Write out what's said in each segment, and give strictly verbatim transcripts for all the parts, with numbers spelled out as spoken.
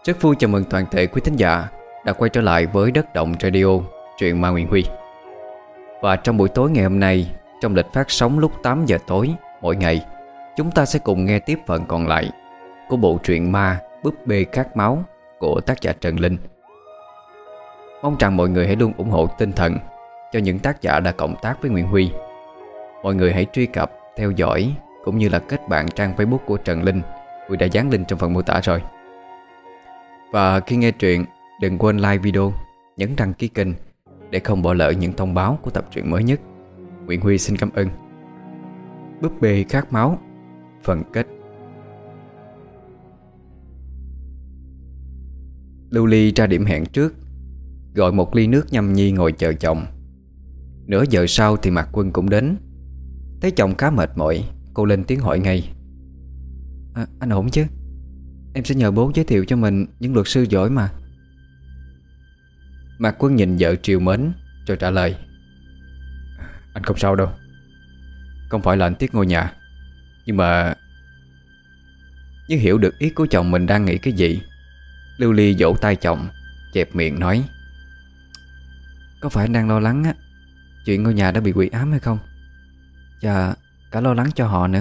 Rất vui chào mừng toàn thể quý thính giả đã quay trở lại với Đất Động Radio, truyện ma Nguyễn Huy. Và trong buổi tối ngày hôm nay, trong lịch phát sóng lúc tám giờ tối mỗi ngày, chúng ta sẽ cùng nghe tiếp phần còn lại của bộ truyện ma Búp Bê Khát Máu của tác giả Trần Linh. Mong rằng mọi người hãy luôn ủng hộ tinh thần cho những tác giả đã cộng tác với Nguyễn Huy. Mọi người hãy truy cập, theo dõi cũng như là kết bạn trang Facebook của Trần Linh, Huy đã dán link trong phần mô tả rồi. Và khi nghe truyện, đừng quên like video, nhấn đăng ký kênh để không bỏ lỡ những thông báo của tập truyện mới nhất. Nguyễn Huy xin cảm ơn. Búp Bê Khát Máu, phần kết. Lưu Ly ra điểm hẹn trước, gọi một ly nước nhâm nhi ngồi chờ chồng. Nửa giờ sau thì Mạc Quân cũng đến. Thấy chồng khá mệt mỏi, cô lên tiếng hỏi ngay: à, Anh ổn chứ? Em sẽ nhờ bố giới thiệu cho mình những luật sư giỏi mà. Mạc Quân nhìn vợ trìu mến rồi trả lời: Anh không sao đâu. Không phải là anh tiếc ngôi nhà, nhưng mà... Như hiểu được ý của chồng mình đang nghĩ cái gì, Lưu Ly vỗ tay chồng, chẹp miệng nói: Có phải anh đang lo lắng á chuyện ngôi nhà đã bị quỷ ám hay không? Và cả lo lắng cho họ nữa.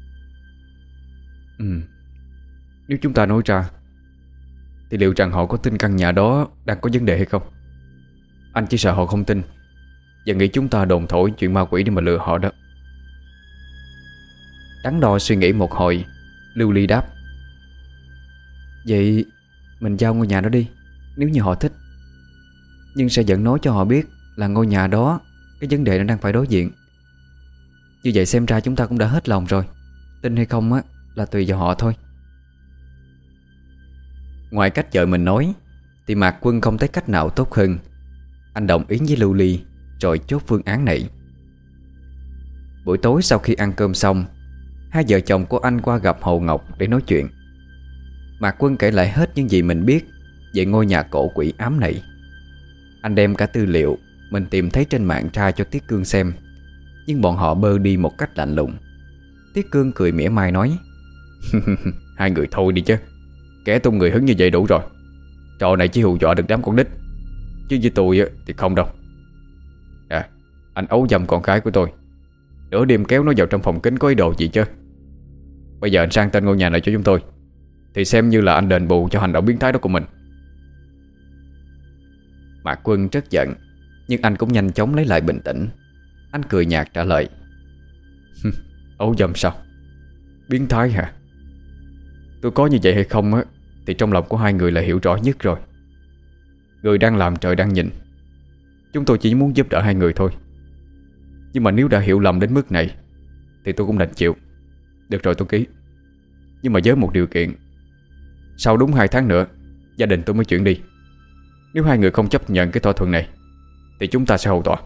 Ừ. Nếu chúng ta nói ra thì liệu rằng họ có tin căn nhà đó đang có vấn đề hay không? Anh chỉ sợ họ không tin và nghĩ chúng ta đồn thổi chuyện ma quỷ để mà lừa họ đó. Đắn đo suy nghĩ một hồi, Lưu Ly đáp: Vậy mình giao ngôi nhà đó đi, nếu như họ thích. Nhưng sẽ vẫn nói cho họ biết là ngôi nhà đó cái vấn đề nó đang phải đối diện. Như vậy xem ra chúng ta cũng đã hết lòng rồi. Tin hay không á là tùy vào họ thôi. Ngoài cách vợ mình nói thì Mạc Quân không thấy cách nào tốt hơn. Anh đồng ý với Lưu Ly rồi chốt phương án này. Buổi tối sau khi ăn cơm xong, hai vợ chồng của anh qua gặp Hồ Ngọc để nói chuyện. Mạc Quân kể lại hết những gì mình biết về ngôi nhà cổ quỷ ám này. Anh đem cả tư liệu mình tìm thấy trên mạng ra cho Tiết Cương xem, nhưng bọn họ bơ đi một cách lạnh lùng. Tiết Cương cười mỉa mai nói: Hai người thôi đi chứ, kẻ tung người hứng như vậy đủ rồi. Trò này chỉ hù dọa được đám con nít, chứ với tôi thì không đâu. À, anh ấu dâm con gái của tôi, nửa đêm kéo nó vào trong phòng kính có ý đồ gì chứ? Bây giờ anh sang tên ngôi nhà này cho chúng tôi, thì xem như là anh đền bù cho hành động biến thái đó của mình. Mạc Quân rất giận, nhưng anh cũng nhanh chóng lấy lại bình tĩnh. Anh cười nhạt trả lời: Ấu dâm sao? Biến thái hả? Tôi có như vậy hay không á thì trong lòng của hai người là hiểu rõ nhất rồi. Người đang làm trời đang nhìn. Chúng tôi chỉ muốn giúp đỡ hai người thôi. Nhưng mà nếu đã hiểu lầm đến mức này thì tôi cũng đành chịu. Được rồi, tôi ký. Nhưng mà với một điều kiện: sau đúng hai tháng nữa gia đình tôi mới chuyển đi. Nếu hai người không chấp nhận cái thỏa thuận này thì chúng ta sẽ hầu tòa.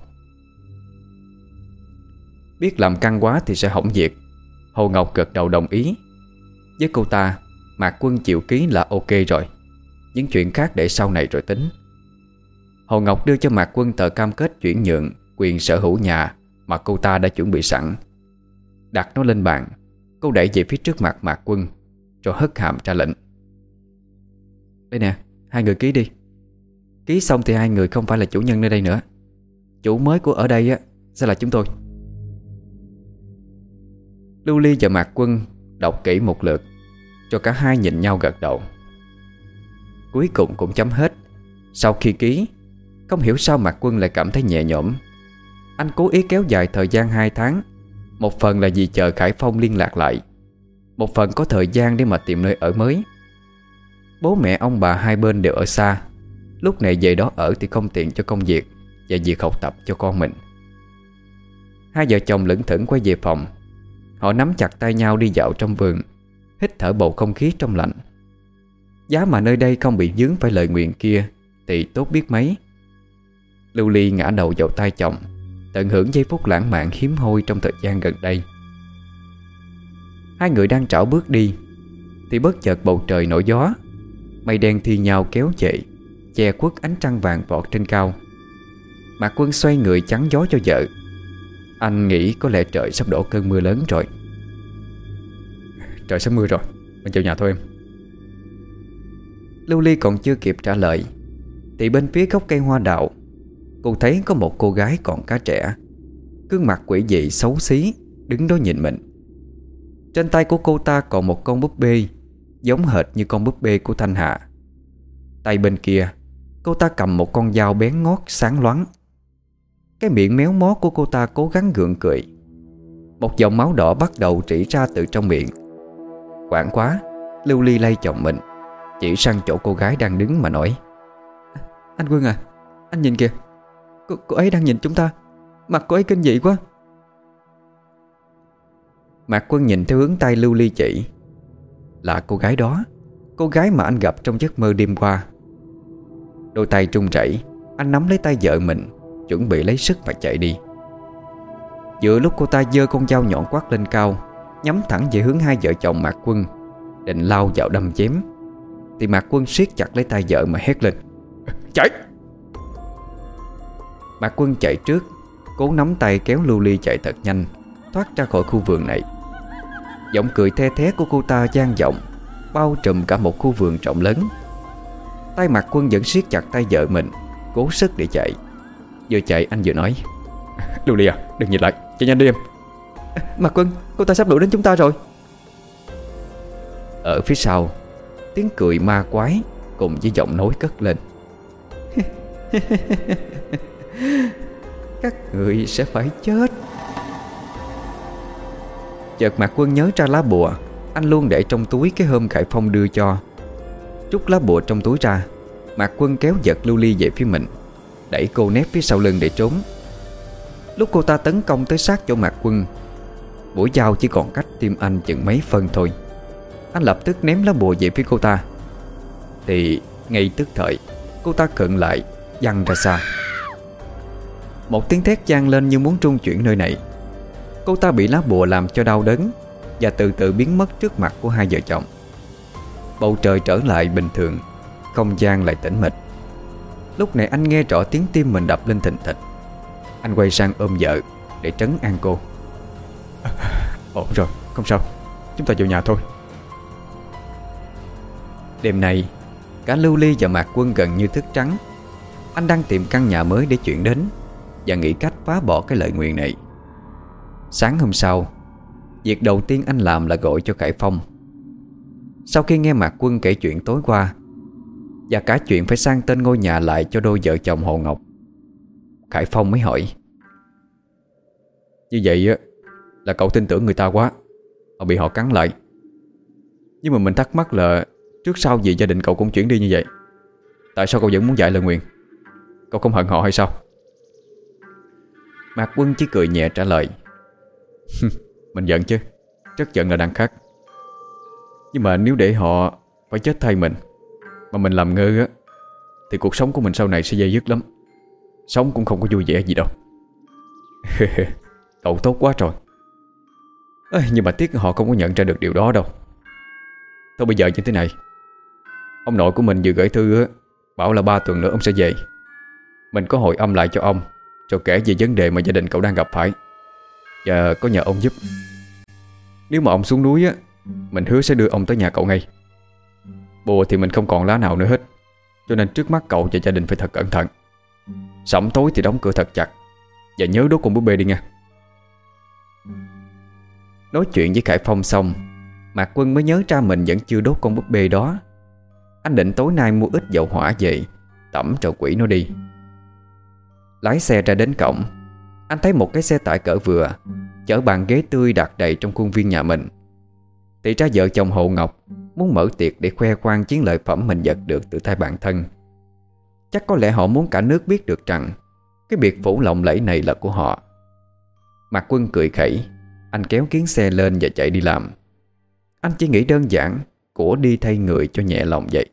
Biết làm căng quá thì sẽ hỏng việc, Hồ Ngọc gật đầu đồng ý. Với cô ta, Mạc Quân chịu ký là ok rồi. Những chuyện khác để sau này rồi tính. Hồ Ngọc đưa cho Mạc Quân tờ cam kết chuyển nhượng quyền sở hữu nhà mà cô ta đã chuẩn bị sẵn. Đặt nó lên bàn, cô đẩy về phía trước mặt Mạc Quân rồi hất hàm ra lệnh: Đây nè, hai người ký đi. Ký xong thì hai người không phải là chủ nhân nơi đây nữa. Chủ mới của ở đây á sẽ là chúng tôi. Lưu Ly và Mạc Quân đọc kỹ một lượt, cho cả hai nhìn nhau gật đầu. Cuối cùng cũng chấm hết. Sau khi ký, không hiểu sao Mạc Quân lại cảm thấy nhẹ nhõm. Anh cố ý kéo dài thời gian hai tháng. Một phần là vì chờ Khải Phong liên lạc lại, một phần có thời gian để mà tìm nơi ở mới. Bố mẹ ông bà hai bên đều ở xa, lúc này về đó ở thì không tiện cho công việc và việc học tập cho con mình. Hai vợ chồng lững thững quay về phòng. Họ nắm chặt tay nhau đi dạo trong vườn, hít thở bầu không khí trong lành. Giá mà nơi đây không bị vướng phải lời nguyền kia thì tốt biết mấy. Lưu Ly ngã đầu vào tay chồng, tận hưởng giây phút lãng mạn hiếm hoi trong thời gian gần đây. Hai người đang trảo bước đi thì bất chợt bầu trời nổi gió. Mây đen thi nhau kéo chạy, che khuất ánh trăng vàng vọt trên cao. Mạc Quân xoay người chắn gió cho vợ. Anh nghĩ có lẽ trời sắp đổ cơn mưa lớn rồi. Trời sắp mưa rồi, mình vào nhà thôi em. Lưu Ly còn chưa kịp trả lời thì bên phía gốc cây hoa đào, cô thấy có một cô gái còn khá trẻ, gương mặt quỷ dị xấu xí, đứng đó nhìn mình. Trên tay của cô ta còn một con búp bê giống hệt như con búp bê của Thanh Hạ. Tay bên kia, cô ta cầm một con dao bén ngót sáng loáng. Cái miệng méo mó của cô ta cố gắng gượng cười. Một dòng máu đỏ bắt đầu rỉ ra từ trong miệng. Hoảng quá, Lưu Ly lay chồng mình, chỉ sang chỗ cô gái đang đứng mà nói: "Anh Quân à, anh nhìn kìa, cô, cô ấy đang nhìn chúng ta. Mặt cô ấy kinh dị quá." Mạc Quân nhìn theo hướng tay Lưu Ly chỉ. Là cô gái đó, cô gái mà anh gặp trong giấc mơ đêm qua. Đôi tay trung chảy, anh nắm lấy tay vợ mình, chuẩn bị lấy sức mà chạy đi. Giữa lúc cô ta giơ con dao nhọn quát lên cao, nhắm thẳng về hướng hai vợ chồng Mạc Quân, định lao vào đâm chém, thì Mạc Quân siết chặt lấy tay vợ mà hét lên: "Chạy!" Mạc Quân chạy trước, cố nắm tay kéo Lưu Ly chạy thật nhanh, thoát ra khỏi khu vườn này. Giọng cười the thé của cô ta vang vọng, bao trùm cả một khu vườn rộng lớn. Tay Mạc Quân vẫn siết chặt tay vợ mình, cố sức để chạy. Vừa chạy anh vừa nói: "Lưu Ly à, đừng nhìn lại, chạy nhanh đi em." "Mạc Quân, cô ta sắp đuổi đến chúng ta rồi." Ở phía sau, tiếng cười ma quái cùng với giọng nói cất lên: "Các người sẽ phải chết." Chợt Mạc Quân nhớ ra lá bùa anh luôn để trong túi cái hôm Khải Phong đưa cho. Rút lá bùa trong túi ra, Mạc Quân kéo giật Lưu Ly về phía mình, đẩy cô nép phía sau lưng để trốn. Lúc cô ta tấn công tới sát chỗ Mạc Quân, mũi dao chỉ còn cách tim anh chừng mấy phân thôi. Anh lập tức ném lá bùa về phía cô ta, thì ngay tức thời cô ta khựng lại, văng ra xa. Một tiếng thét vang lên như muốn trung chuyển nơi này. Cô ta bị lá bùa làm cho đau đớn và từ từ biến mất trước mặt của hai vợ chồng. Bầu trời trở lại bình thường, không gian lại tĩnh mịch. Lúc này anh nghe rõ tiếng tim mình đập lên thình thịch. Anh quay sang ôm vợ để trấn an cô: "Ổn rồi, không sao, chúng ta vào nhà thôi." Đêm nay, cả Lưu Ly và Mạc Quân gần như thức trắng. Anh đang tìm căn nhà mới để chuyển đến và nghĩ cách phá bỏ cái lời nguyền này. Sáng hôm sau, việc đầu tiên anh làm là gọi cho Khải Phong. Sau khi nghe Mạc Quân kể chuyện tối qua và cả chuyện phải sang tên ngôi nhà lại cho đôi vợ chồng Hồ Ngọc, Khải Phong mới hỏi: "Như vậy á là cậu tin tưởng người ta quá mà bị họ cắn lại. Nhưng mà mình thắc mắc là trước sau gì gia đình cậu cũng chuyển đi như vậy, tại sao cậu vẫn muốn dạy lời nguyền? Cậu không hận họ hay sao?" Mạc Quân chỉ cười nhẹ trả lời: "Mình giận chứ, rất giận là đằng khác. Nhưng mà nếu để họ phải chết thay mình mà mình làm ngơ á, thì cuộc sống của mình sau này sẽ dây dứt lắm. Sống cũng không có vui vẻ gì đâu." "Cậu tốt quá rồi. Ê, nhưng mà tiếc họ không có nhận ra được điều đó đâu. Thôi bây giờ như thế này, ông nội của mình vừa gửi thư á, bảo là ba tuần nữa ông sẽ về. Mình có hội âm lại cho ông, rồi kể về vấn đề mà gia đình cậu đang gặp phải, và có nhờ ông giúp. Nếu mà ông xuống núi á, mình hứa sẽ đưa ông tới nhà cậu ngay. Bùa thì mình không còn lá nào nữa hết, cho nên trước mắt cậu và gia đình phải thật cẩn thận. Sẩm tối thì đóng cửa thật chặt, và nhớ đốt con búp bê đi nha." Nói chuyện với Khải Phong xong, Mạc Quân mới nhớ ra mình vẫn chưa đốt con búp bê đó. Anh định tối nay mua ít dầu hỏa về tẩm trầu quỷ nó đi. Lái xe ra đến cổng, anh thấy một cái xe tải cỡ vừa chở bàn ghế tươi đặt đầy trong khuôn viên nhà mình. Thì ra vợ chồng Hồ Ngọc muốn mở tiệc để khoe khoang chiến lợi phẩm mình giật được từ tay bạn thân. Chắc có lẽ họ muốn cả nước biết được rằng cái biệt phủ lộng lẫy này là của họ. Mạc Quân cười khẩy, anh kéo kiến xe lên và chạy đi làm. Anh chỉ nghĩ đơn giản của đi thay người cho nhẹ lòng vậy.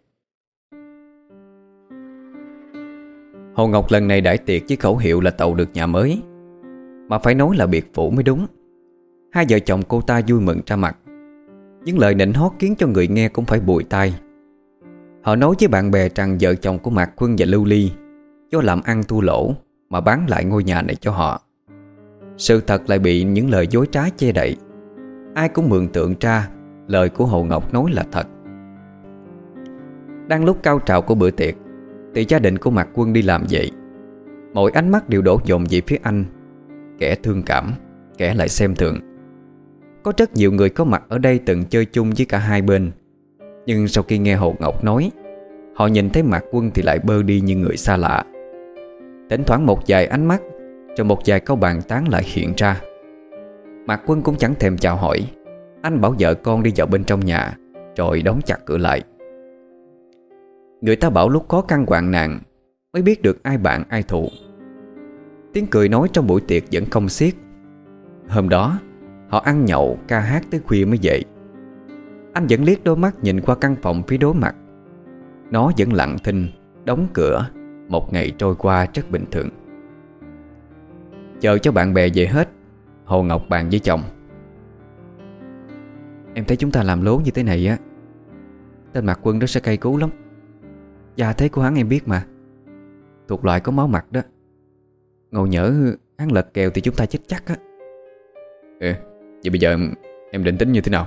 Hồ Ngọc lần này đãi tiệc với khẩu hiệu là tậu được nhà mới, mà phải nói là biệt phủ mới đúng. Hai vợ chồng cô ta vui mừng ra mặt. Những lời nịnh hót khiến cho người nghe cũng phải bùi tai. Họ nói với bạn bè rằng vợ chồng của Mạc Quân và Lưu Ly do làm ăn thua lỗ mà bán lại ngôi nhà này cho họ. Sự thật lại bị những lời dối trá che đậy. Ai cũng mường tượng ra lời của Hồ Ngọc nói là thật. Đang lúc cao trào của bữa tiệc thì gia đình của Mạc Quân đi làm vậy. Mọi ánh mắt đều đổ dồn về phía anh, kẻ thương cảm, kẻ lại xem thường. Có rất nhiều người có mặt ở đây từng chơi chung với cả hai bên, nhưng sau khi nghe Hồ Ngọc nói, họ nhìn thấy Mạc Quân thì lại bơ đi như người xa lạ. Thỉnh thoảng một vài ánh mắt, rồi một vài câu bàn tán lại hiện ra. Mạc Quân cũng chẳng thèm chào hỏi. Anh bảo vợ con đi vào bên trong nhà, rồi đóng chặt cửa lại. Người ta bảo lúc khó khăn hoạn nạn mới biết được ai bạn ai thù. Tiếng cười nói trong buổi tiệc vẫn không xiết. Hôm đó họ ăn nhậu ca hát tới khuya mới dậy. Anh vẫn liếc đôi mắt nhìn qua căn phòng phía đối mặt. Nó vẫn lặng thinh, đóng cửa. Một ngày trôi qua rất bình thường. Chờ cho bạn bè về hết, Hồ Ngọc bàn với chồng: "Em thấy chúng ta làm lố như thế này á, tên Mạc Quân đó sẽ cay cú lắm. Gia thế của hắn em biết mà, thuộc loại có máu mặt đó. Ngồi nhỡ hắn lật kèo thì chúng ta chết chắc á." "Ừ, vậy bây giờ em, em định tính như thế nào?"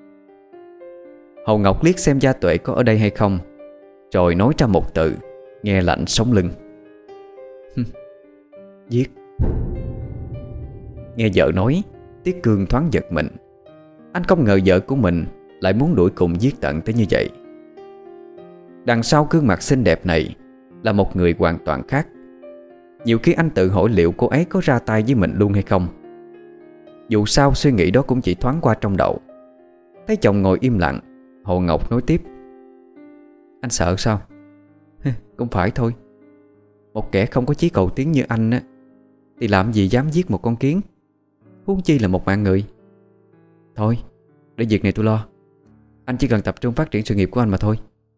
Hồ Ngọc liếc xem Gia Tuệ có ở đây hay không, rồi nói ra một từ nghe lạnh sống lưng: "Giết." Nghe vợ nói, Tiết Cương thoáng giật mình. Anh không ngờ vợ của mình lại muốn đuổi cùng giết tận tới như vậy. Đằng sau gương mặt xinh đẹp này là một người hoàn toàn khác. Nhiều khi anh tự hỏi liệu cô ấy có ra tay với mình luôn hay không. Dù sao suy nghĩ đó cũng chỉ thoáng qua trong đầu. Thấy chồng ngồi im lặng, Hồ Ngọc nói tiếp: "Anh sợ sao?" "Cũng phải thôi. Một kẻ không có chí cầu tiến như anh á, thì làm gì dám giết một con kiến, huống chi là một mạng người. Thôi, để việc này tôi lo. Anh chỉ cần tập trung phát triển sự nghiệp của anh mà thôi."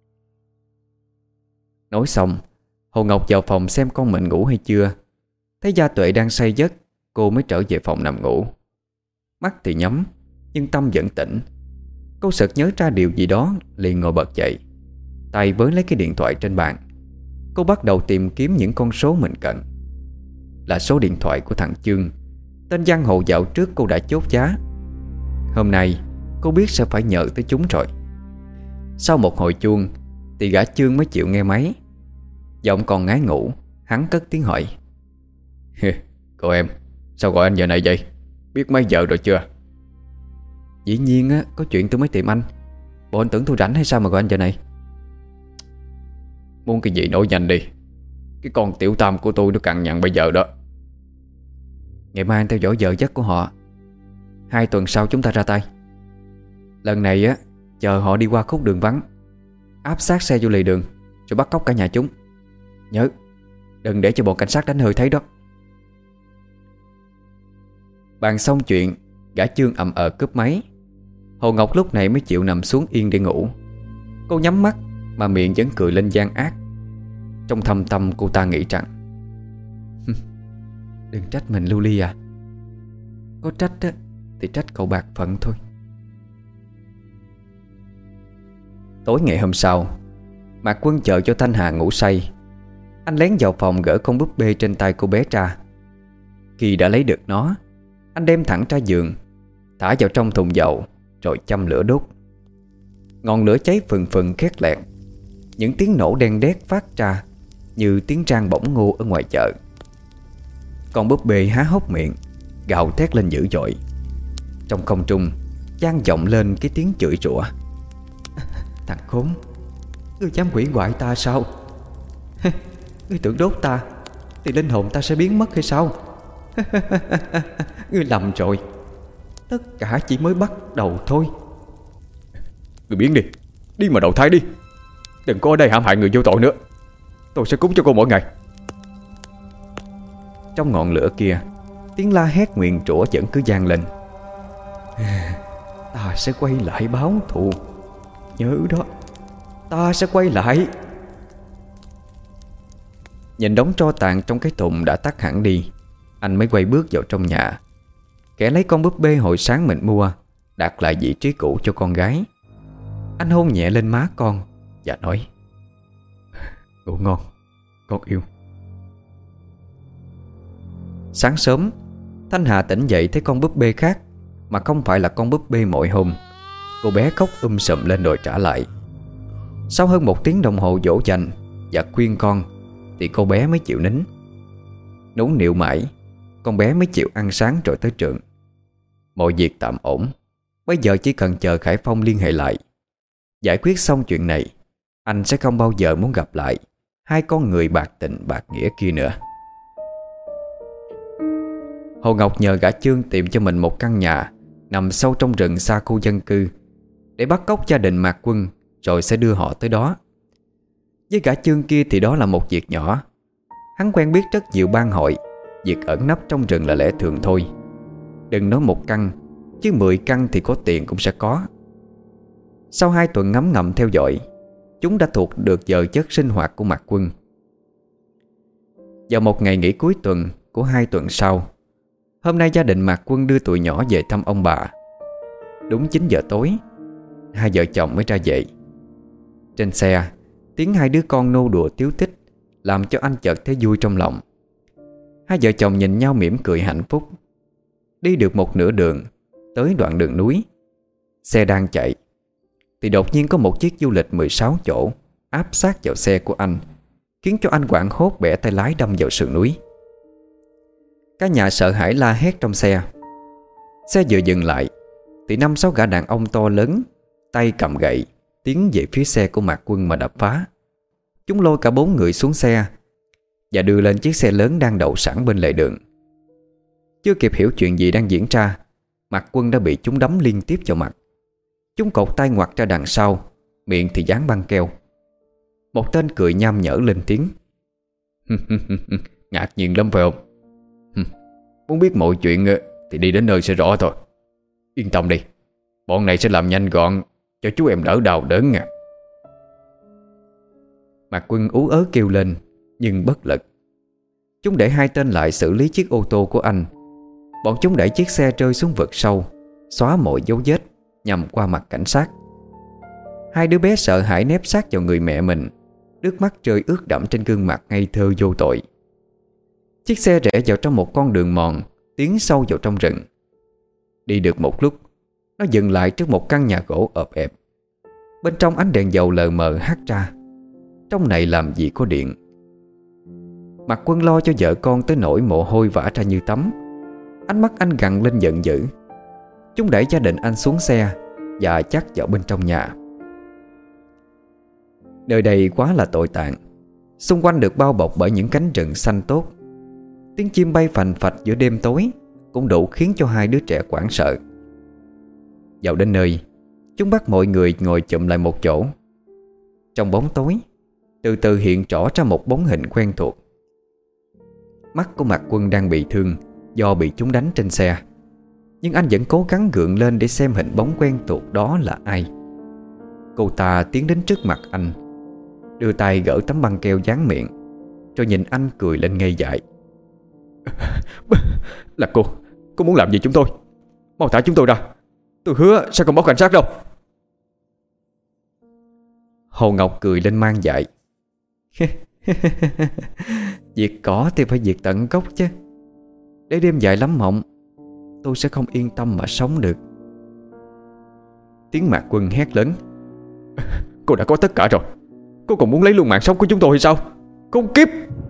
Nói xong, Hồ Ngọc vào phòng xem con mình ngủ hay chưa. Thấy Gia Tuệ đang say giấc, cô mới trở về phòng nằm ngủ. Mắt thì nhắm, nhưng tâm vẫn tỉnh. Cô sực nhớ ra điều gì đó, liền ngồi bật dậy, tay với lấy cái điện thoại trên bàn. Cô bắt đầu tìm kiếm những con số mình cần. Là số điện thoại của thằng Chương, tên giang hồ dạo trước cô đã chốt giá. Hôm nay cô biết sẽ phải nhờ tới chúng rồi. Sau một hồi chuông thì gã Chương mới chịu nghe máy. Giọng còn ngái ngủ, hắn cất tiếng hỏi: "Cậu em, sao gọi anh giờ này vậy? Biết mấy giờ rồi chưa?" "Dĩ nhiên á, có chuyện tôi mới tìm anh. Bộ anh tưởng tôi rảnh hay sao mà gọi anh giờ này?" "Muốn cái gì nói nhanh đi. Cái con tiểu tam của tôi nó cằn nhằn bây giờ đó." "Ngày mai anh theo dõi giờ giấc của họ. Hai tuần sau chúng ta ra tay. Lần này á, chờ họ đi qua khúc đường vắng, áp sát xe vô lề đường, rồi bắt cóc cả nhà chúng. Nhớ, đừng để cho bọn cảnh sát đánh hơi thấy đó." Bàn xong chuyện, gã Chương ậm ờ cúp máy. Hồ Ngọc lúc này mới chịu nằm xuống yên để ngủ. Cô nhắm mắt mà miệng vẫn cười lên gian ác. Trong thâm tâm cô ta nghĩ rằng: "Đừng trách mình Lưu Ly à. Có trách á, thì trách cậu bạc phận thôi." Tối ngày hôm sau, Mạc Quân chờ cho Thanh Hà ngủ say. Anh lén vào phòng gỡ con búp bê trên tay cô bé ra. Khi đã lấy được nó, anh đem thẳng ra giường, thả vào trong thùng dầu, rồi châm lửa đốt. Ngọn lửa cháy phừng phừng khét lẹt. Những tiếng nổ đen đét phát ra như tiếng rang bỗng ngô ở ngoài chợ. Con búp bê há hốc miệng, gào thét lên dữ dội. Trong không trung vang vọng lên cái tiếng chửi rủa: "Thằng khốn, ngươi dám hủy hoại ta sao? Ngươi tưởng đốt ta thì linh hồn ta sẽ biến mất hay sao? Ngươi lầm rồi. Tất cả chỉ mới bắt đầu thôi." "Ngươi biến đi, đi mà đầu thai đi. Đừng có ở đây hãm hại người vô tội nữa. Tôi sẽ cúng cho cô mỗi ngày." Trong ngọn lửa kia, tiếng la hét nguyền rủa vẫn cứ vang lên: "Ta sẽ quay lại báo thù. Nhớ đó, ta sẽ quay lại." Nhìn đống tro tàn trong cái thùng đã tắt hẳn đi, anh mới quay bước vào trong nhà. Kẻ lấy con búp bê hồi sáng mình mua, đặt lại vị trí cũ cho con gái. Anh hôn nhẹ lên má con và nói: "Ngủ ngon, con yêu." Sáng sớm, Thanh Hà tỉnh dậy thấy con búp bê khác, mà không phải là con búp bê mọi hôm. Cô bé khóc um sùm lên đòi trả lại. Sau hơn một tiếng đồng hồ dỗ dành và khuyên con thì cô bé mới chịu nín. Nũng nịu mãi, con bé mới chịu ăn sáng rồi tới trường. Mọi việc tạm ổn. Bây giờ chỉ cần chờ Khải Phong liên hệ lại. Giải quyết xong chuyện này, anh sẽ không bao giờ muốn gặp lại hai con người bạc tình bạc nghĩa kia nữa. Hồ Ngọc nhờ gã Chương tìm cho mình một căn nhà nằm sâu trong rừng xa khu dân cư để bắt cóc gia đình Mạc Quân, rồi sẽ đưa họ tới đó. Với gã Chương kia thì đó là một việc nhỏ. Hắn quen biết rất nhiều bang hội, việc ẩn nấp trong rừng là lẽ thường thôi. Đừng nói một căn, chứ mười căn thì có tiền cũng sẽ có. Sau hai tuần ngấm ngầm theo dõi, chúng đã thuộc được giờ giấc sinh hoạt của Mạc Quân. Vào một ngày nghỉ cuối tuần của hai tuần sau, hôm nay gia đình Mạc Quân đưa tụi nhỏ về thăm ông bà. Đúng chín giờ tối, hai vợ chồng mới ra về. Trên xe, tiếng hai đứa con nô đùa tiếu tích làm cho anh chợt thấy vui trong lòng. Hai vợ chồng nhìn nhau mỉm cười hạnh phúc. Đi được một nửa đường, tới đoạn đường núi, xe đang chạy thì đột nhiên có một chiếc du lịch mười sáu chỗ áp sát vào xe của anh, khiến cho anh hoảng hốt bẻ tay lái đâm vào sườn núi. Cả nhà sợ hãi la hét trong xe. Xe vừa dừng lại thì năm sáu gã đàn ông to lớn, tay cầm gậy, tiến về phía xe của Mạc Quân mà đập phá. Chúng lôi cả bốn người xuống xe và đưa lên chiếc xe lớn đang đậu sẵn bên lề đường. Chưa kịp hiểu chuyện gì đang diễn ra, Mạc Quân đã bị chúng đấm liên tiếp vào mặt. Chúng cột tay ngoặt ra đằng sau, miệng thì dán băng keo. Một tên cười nham nhở lên tiếng. Ngạc nhiên lắm phải không? Muốn biết mọi chuyện thì đi đến nơi sẽ rõ thôi. Yên tâm đi, bọn này sẽ làm nhanh gọn cho chú em đỡ đau đớn nha. Mạc Quân ú ớ kêu lên, nhưng bất lực. Chúng để hai tên lại xử lý chiếc ô tô của anh. Bọn chúng đẩy chiếc xe rơi xuống vực sâu, xóa mọi dấu vết nhằm qua mặt cảnh sát. Hai đứa bé sợ hãi nép sát vào người mẹ mình, nước mắt rơi ướt đẫm trên gương mặt ngây thơ vô tội. Chiếc xe rẽ vào trong một con đường mòn tiến sâu vào trong rừng. Đi được một lúc, nó dừng lại trước một căn nhà gỗ ộp ẹp. Bên trong ánh đèn dầu lờ mờ hắt ra. Trong này làm gì có điện. Mạc Quân lo cho vợ con tới nỗi mồ hôi vã ra như tắm. Ánh mắt anh gằn lên giận dữ. Chúng đẩy gia đình anh xuống xe và chắc vào bên trong nhà. Nơi đây quá là tồi tàn. Xung quanh được bao bọc bởi những cánh rừng xanh tốt. Tiếng chim bay phành phạch giữa đêm tối cũng đủ khiến cho hai đứa trẻ hoảng sợ. Vào đến nơi, chúng bắt mọi người ngồi chụm lại một chỗ. Trong bóng tối, từ từ hiện rõ ra một bóng hình quen thuộc. Mắt của Mạc Quân đang bị thương do bị chúng đánh trên xe, nhưng anh vẫn cố gắng gượng lên để xem hình bóng quen thuộc đó là ai. Cô ta tiến đến trước mặt anh, đưa tay gỡ tấm băng keo dán miệng, rồi nhìn anh cười lên ngây dại. Là cô, cô muốn làm gì chúng tôi? Mau thả chúng tôi ra, tôi hứa sẽ không báo cảnh sát đâu. Hồ Ngọc cười lên mang dại. Diệt cỏ thì phải diệt tận gốc chứ. Để đêm dài lắm mộng, tôi sẽ không yên tâm mà sống được. Tiếng Mạc Quân hét lớn. Cô đã có tất cả rồi, cô còn muốn lấy luôn mạng sống của chúng tôi hay sao? Khốn kiếp!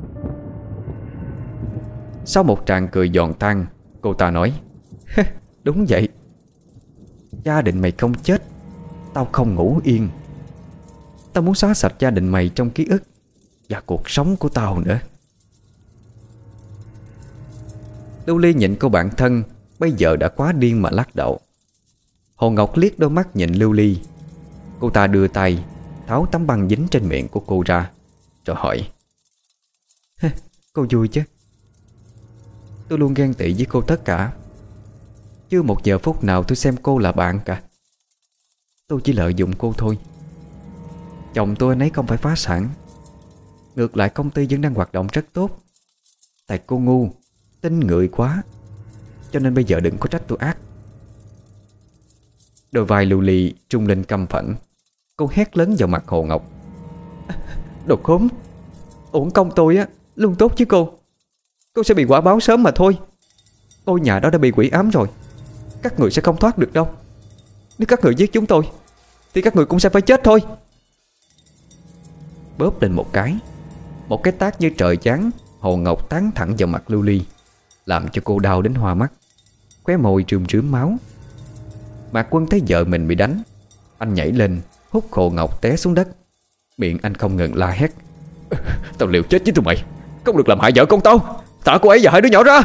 Sau một tràng cười giòn tan, cô ta nói. Đúng vậy, gia đình mày không chết, tao không ngủ yên. Tao muốn xóa sạch gia đình mày trong ký ức và cuộc sống của tao nữa. Lưu Ly nhìn cô bạn thân bây giờ đã quá điên mà lắc đầu. Hồ Ngọc liếc đôi mắt nhìn Lưu Ly. Cô ta đưa tay tháo tấm băng dính trên miệng của cô ra, rồi hỏi. Cô vui chứ? Tôi luôn ghen tị với cô tất cả. Chưa một giờ phút nào tôi xem cô là bạn cả. Tôi chỉ lợi dụng cô thôi. Chồng tôi anh ấy không phải phá sản. Ngược lại công ty vẫn đang hoạt động rất tốt. Tại cô ngu, tin người quá, cho nên bây giờ đừng có trách tôi ác. Đôi vai Lưu Ly trung lên căm phẫn. Cô hét lớn vào mặt Hồ Ngọc. Đồ khốn, uổng công tôi á luôn tốt chứ cô. Cô sẽ bị quả báo sớm mà thôi. Ngôi nhà đó đã bị quỷ ám rồi. Các người sẽ không thoát được đâu. Nếu các người giết chúng tôi thì các người cũng sẽ phải chết thôi. bóp lên một cái. Một cái tát như trời giáng, Hồ Ngọc tán thẳng vào mặt Lưu Ly, làm cho cô đau đến hoa mắt, khóe môi rườm rớm máu. Mạc Quân thấy vợ mình bị đánh, anh nhảy lên hút Hồ Ngọc té xuống đất. Miệng anh không ngừng la hét: "Tao liều chết với tụi mày, không được làm hại vợ con tao. Thả cô ấy và hai đứa nhỏ ra."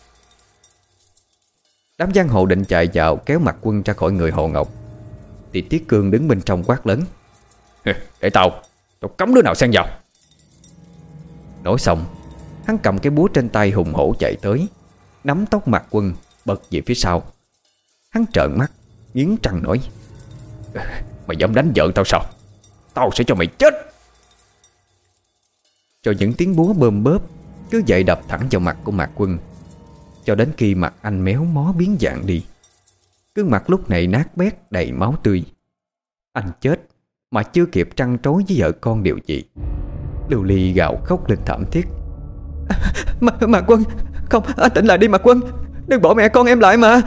Đám giang hồ định chạy vào kéo Mạc Quân ra khỏi người Hồ Ngọc, thì Tiết Cương đứng bên trong quát lớn: "Để tao, tao cấm đứa nào xen vào." Nói xong, hắn cầm cái búa trên tay hùng hổ chạy tới, nắm tóc Mạc Quân bật về phía sau. Hắn trợn mắt, nghiến răng nói: "Mày dám đánh vợ tao sao? Tao sẽ cho mày chết." Rồi những tiếng búa bơm bớp cứ vậy đập thẳng vào mặt của Mạc Quân, cho đến khi mặt anh méo mó biến dạng đi. Gương mặt lúc này nát bét đầy máu tươi. Anh chết mà chưa kịp trăn trối với vợ con điều gì. Lưu Ly gào khóc lên thảm thiết: Mạc, Mạc Quân, không, anh tỉnh lại đi Mạc Quân, đừng bỏ mẹ con em lại mà.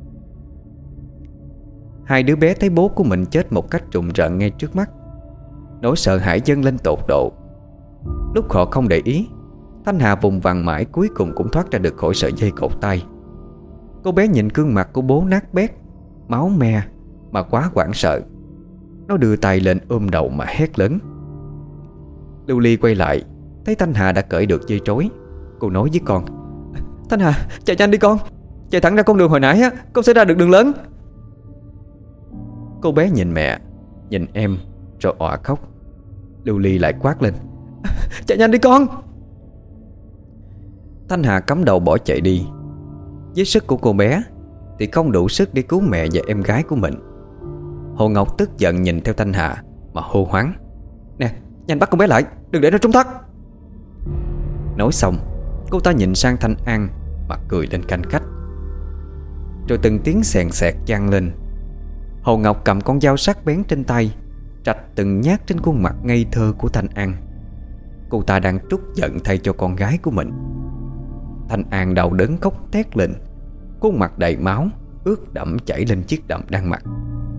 Hai đứa bé thấy bố của mình chết một cách rùng rợn ngay trước mắt, nỗi sợ hãi dâng lên tột độ. Lúc họ không để ý, Thanh Hà vùng vằng mãi cuối cùng cũng thoát ra được khỏi sợi dây cột tay. Cô bé nhìn gương mặt của bố nát bét, máu me mà quá hoảng sợ. Nó đưa tay lên ôm đầu mà hét lớn. Lưu Ly quay lại, thấy Thanh Hà đã cởi được dây trối. Cô nói với con: Thanh Hà, chạy nhanh đi con, chạy thẳng ra con đường hồi nãy á, con sẽ ra được đường lớn. Cô bé nhìn mẹ, nhìn em, rồi òa khóc. Lưu Ly lại quát lên: Chạy nhanh đi con. Thanh Hà cắm đầu bỏ chạy đi. Với sức của cô bé thì không đủ sức để cứu mẹ và em gái của mình. Hồ Ngọc tức giận nhìn theo Thanh Hà mà hô hoáng: Nè, nhanh bắt con bé lại, đừng để nó trốn thoát. Nói xong, cô ta nhìn sang Thanh An mà cười lên khanh khách. Rồi từng tiếng xèn xẹt vang lên. Hồ Ngọc cầm con dao sắc bén trên tay, rạch từng nhát trên khuôn mặt ngây thơ của Thanh An. Cô ta đang trút giận thay cho con gái của mình. Thanh An đau đớn khóc thét lên, khuôn mặt đầy máu, ướt đẫm chảy lên chiếc đầm đang mặc.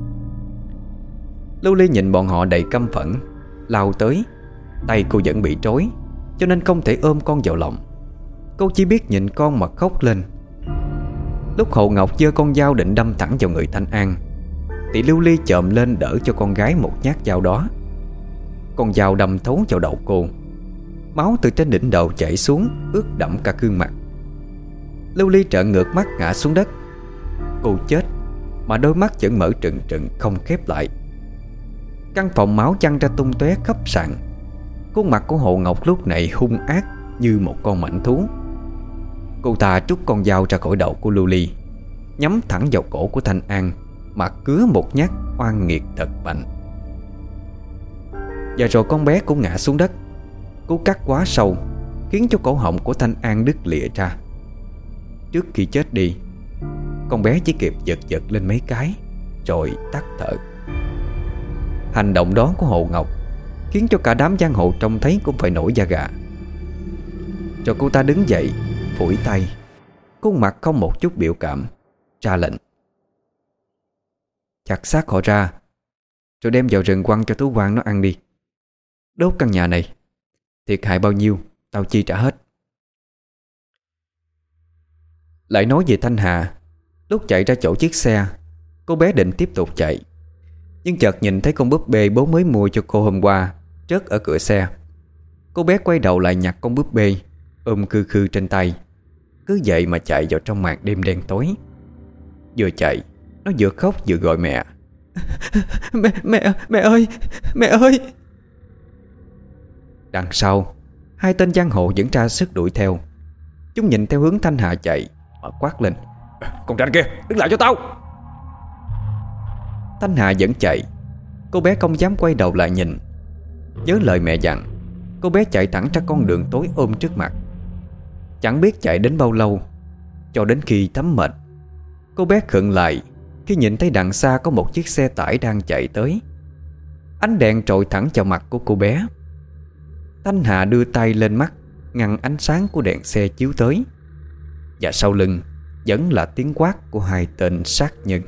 Lưu Ly nhìn bọn họ đầy căm phẫn, lao tới. Tay cô vẫn bị trói, cho nên không thể ôm con vào lòng. Cô chỉ biết nhìn con mà khóc lên. Lúc Hồ Ngọc giơ con dao định đâm thẳng vào người Thanh An, thì Lưu Ly chồm lên đỡ cho con gái một nhát dao đó. Con dao đâm thấu vào đầu cô. Máu từ trên đỉnh đầu chảy xuống, ướt đẫm cả gương mặt. Lưu Ly trợn ngược mắt ngã xuống đất. Cô chết mà đôi mắt vẫn mở trừng trừng không khép lại. Căn phòng máu văng ra tung tóe khắp sàn. Khuôn mặt của Hồ Ngọc lúc này hung ác như một con mãnh thú. Cô ta trút con dao ra khỏi đầu của Lưu Ly, nhắm thẳng vào cổ của Thanh An mà cứa một nhát oan nghiệt thật mạnh. Và rồi con bé cũng ngã xuống đất. Cú cắt quá sâu khiến cho cổ họng của Thanh An đứt lìa ra. Trước khi chết đi, con bé chỉ kịp giật giật lên mấy cái rồi tắt thở. Hành động đó của Hồ Ngọc khiến cho cả đám giang hồ trông thấy cũng phải nổi da gà. Rồi cô ta đứng dậy, phủi tay, khuôn mặt không một chút biểu cảm, ra lệnh: Chặt xác họ ra, rồi đem vào rừng quăng cho thú hoang nó ăn đi. Đốt căn nhà này, thiệt hại bao nhiêu tao chi trả hết. Lại nói về Thanh Hà. Lúc chạy ra chỗ chiếc xe, cô bé định tiếp tục chạy, nhưng chợt nhìn thấy con búp bê bố mới mua cho cô hôm qua rớt ở cửa xe. Cô bé quay đầu lại nhặt con búp bê, ôm khư khư trên tay, cứ vậy mà chạy vào trong màn đêm đen tối. Vừa chạy, nó vừa khóc vừa gọi mẹ: Mẹ, mẹ, mẹ ơi, mẹ ơi. Đằng sau, hai tên giang hồ vẫn ra sức đuổi theo. Chúng nhìn theo hướng Thanh Hà chạy mà quát lên: Con ranh kia, đứng lại cho tao. Thanh Hà vẫn chạy. Cô bé không dám quay đầu lại nhìn. Nhớ lời mẹ dặn, cô bé chạy thẳng ra con đường tối ôm trước mặt. Chẳng biết chạy đến bao lâu, cho đến khi thấm mệt, cô bé khựng lại khi nhìn thấy đằng xa có một chiếc xe tải đang chạy tới. Ánh đèn trội thẳng vào mặt của cô bé. Thanh Hà đưa tay lên mắt ngăn ánh sáng của đèn xe chiếu tới. Và sau lưng vẫn là tiếng quát của hai tên sát nhân.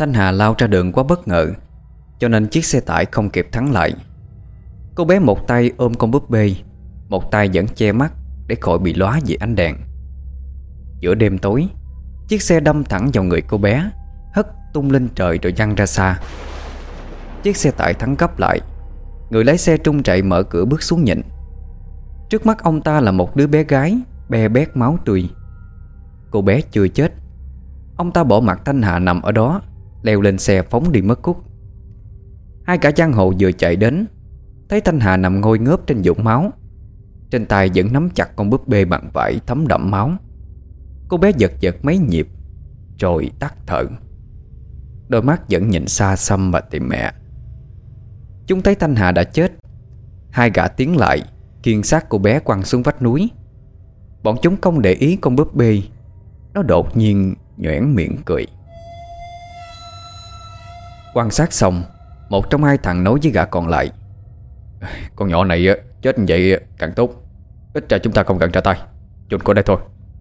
Thanh Hà lao ra đường quá bất ngờ, cho nên chiếc xe tải không kịp thắng lại. Cô bé một tay ôm con búp bê, một tay vẫn che mắt để khỏi bị lóa vì ánh đèn. Giữa đêm tối, chiếc xe đâm thẳng vào người cô bé, hất tung lên trời rồi văng ra xa. Chiếc xe tải thắng gấp lại. Người lái xe trung chạy mở cửa bước xuống nhìn. Trước mắt ông ta là một đứa bé gái be bét máu tươi. Cô bé chưa chết. Ông ta bỏ mặc Thanh Hà nằm ở đó, leo lên xe phóng đi mất khúc. Hai cả giang hồ vừa chạy đến, thấy Thanh Hà nằm ngồi ngớp trên vũng máu, trên tay vẫn nắm chặt con búp bê bằng vải thấm đẫm máu. Cô bé giật giật mấy nhịp rồi tắt thở. Đôi mắt vẫn nhìn xa xăm mà tìm mẹ. Chúng thấy Thanh Hà đã chết. Hai gã tiến lại kiêng xác cô bé quăng xuống vách núi. Bọn chúng không để ý con búp bê. Nó đột nhiên nhoẻn miệng cười. Quan sát xong, một trong hai thằng nói với gã còn lại: Con nhỏ này chết như vậy càng tốt, ít ra chúng ta không cần ra tay, chôn cô đây thôi.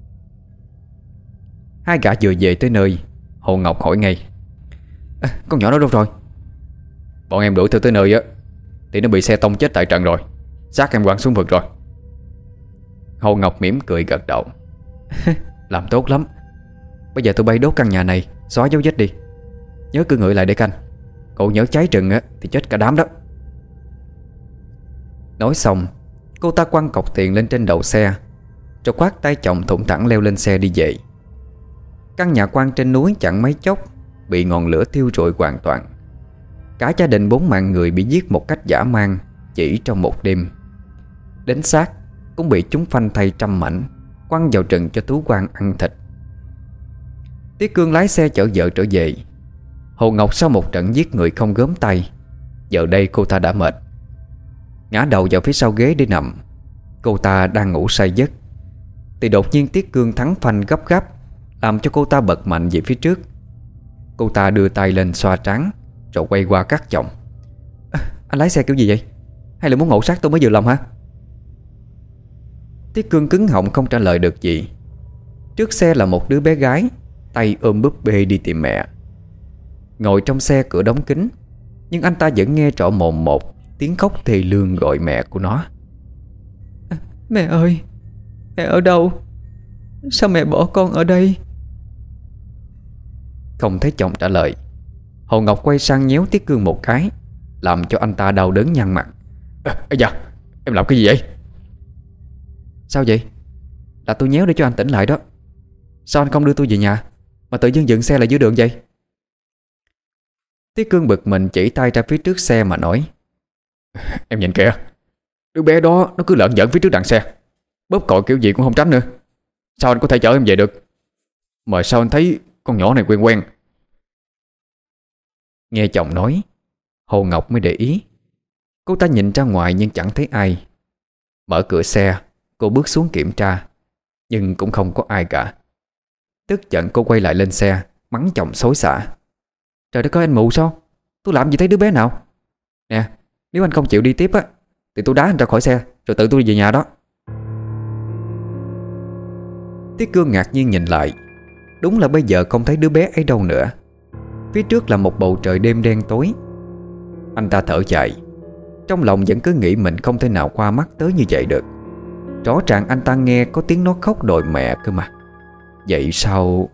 Hai gã vừa về tới nơi, Hồ Ngọc hỏi ngay: à, Con nhỏ nó đâu rồi? Bọn em đuổi theo tới nơi á thì nó bị xe tông chết tại trận rồi, xác em quăng xuống vực rồi. Hồ Ngọc mỉm cười gật đầu. Làm tốt lắm. Bây giờ tụi bay đốt căn nhà này, xóa dấu vết đi. Nhớ cứ ngửi lại để canh. Cậu nhớ cháy rừng á thì chết cả đám đó. Nói xong, cô ta quăng cọc tiền lên trên đầu xe, rồi khoác tay chồng thủng thẳng leo lên xe đi về. Căn nhà quan trên núi chẳng mấy chốc bị ngọn lửa thiêu rụi hoàn toàn. Cả gia đình bốn mạng người bị giết một cách dã man chỉ trong một đêm. Đến xác cũng bị chúng phanh thay trăm mảnh, quăng vào rừng cho thú quan ăn thịt. Tiết Cương lái xe chở vợ trở về. Hồ Ngọc sau một trận giết người không gớm tay, giờ đây cô ta đã mệt, ngã đầu vào phía sau ghế để nằm. Cô ta đang ngủ say giấc thì đột nhiên Tiết Cương thắng phanh gấp gáp, làm cho cô ta bật mạnh về phía trước. Cô ta đưa tay lên xoa trán, rồi quay qua cắt chồng: à, Anh lái xe kiểu gì vậy? Hay là muốn ngộ sát tôi mới vừa lòng hả? Tiết Cương cứng họng không trả lời được gì. Trước xe là một đứa bé gái, tay ôm búp bê đi tìm mẹ. Ngồi trong xe cửa đóng kín, nhưng anh ta vẫn nghe rõ mồn một tiếng khóc thê lương gọi mẹ của nó: à, Mẹ ơi, mẹ ở đâu? Sao mẹ bỏ con ở đây? Không thấy chồng trả lời, Hồ Ngọc quay sang nhéo Tiết Cương một cái, làm cho anh ta đau đớn nhăn mặt. à, à, Dạ, em làm cái gì vậy? Sao vậy? Là tôi nhéo để cho anh tỉnh lại đó. Sao anh không đưa tôi về nhà mà tự dưng dựng xe lại giữa đường vậy? Tiết Cương bực mình chỉ tay ra phía trước xe mà nói: Em nhìn kìa, đứa bé đó nó cứ lợn giỡn phía trước đằng xe, bóp còi kiểu gì cũng không tránh nữa. Sao anh có thể chở em về được? Mà sao anh thấy con nhỏ này quen quen? Nghe chồng nói, Hồ Ngọc mới để ý. Cô ta nhìn ra ngoài nhưng chẳng thấy ai. Mở cửa xe, cô bước xuống kiểm tra, nhưng cũng không có ai cả. Tức giận cô quay lại lên xe, mắng chồng xối xả: Trời đất ơi, anh mù sao? Tôi làm gì thấy đứa bé nào? Nè, nếu anh không chịu đi tiếp á thì tôi đá anh ra khỏi xe, rồi tự tôi đi về nhà đó. Tiết Cương ngạc nhiên nhìn lại. Đúng là bây giờ không thấy đứa bé ấy đâu nữa. Phía trước là một bầu trời đêm đen tối. Anh ta thở dài, trong lòng vẫn cứ nghĩ mình không thể nào qua mắt tới như vậy được. Rõ ràng anh ta nghe có tiếng nó khóc đòi mẹ cơ mà. Vậy sao?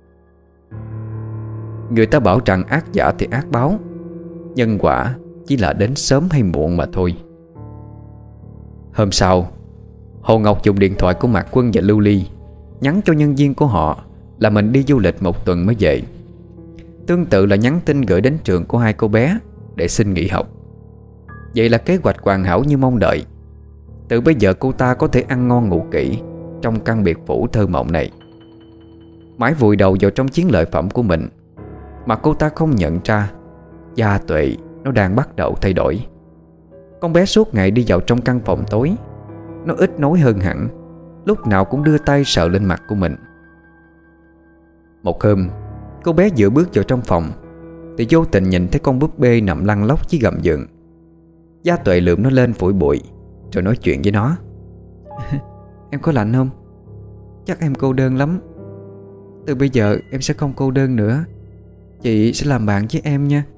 Người ta bảo rằng ác giả thì ác báo, nhân quả chỉ là đến sớm hay muộn mà thôi. Hôm sau, Hồ Ngọc dùng điện thoại của Mạc Quân và Lưu Ly nhắn cho nhân viên của họ là mình đi du lịch một tuần mới về. Tương tự là nhắn tin gửi đến trường của hai cô bé để xin nghỉ học. Vậy là kế hoạch hoàn hảo như mong đợi. Từ bây giờ cô ta có thể ăn ngon ngủ kỹ trong căn biệt phủ thơ mộng này. Mãi vùi đầu vào trong chiến lợi phẩm của mình mà cô ta không nhận ra gia tuệ nó đang bắt đầu thay đổi. Con bé suốt ngày đi vào trong căn phòng tối. Nó ít nói hơn hẳn, lúc nào cũng đưa tay sờ lên mặt của mình. Một hôm, cô bé vừa bước vào trong phòng thì vô tình nhìn thấy con búp bê nằm lăn lóc dưới gầm giường. Gia Tuệ lượm nó lên phủi bụi rồi nói chuyện với nó: Em có lạnh không? Chắc em cô đơn lắm. Từ bây giờ em sẽ không cô đơn nữa. Chị sẽ làm bạn với em nha.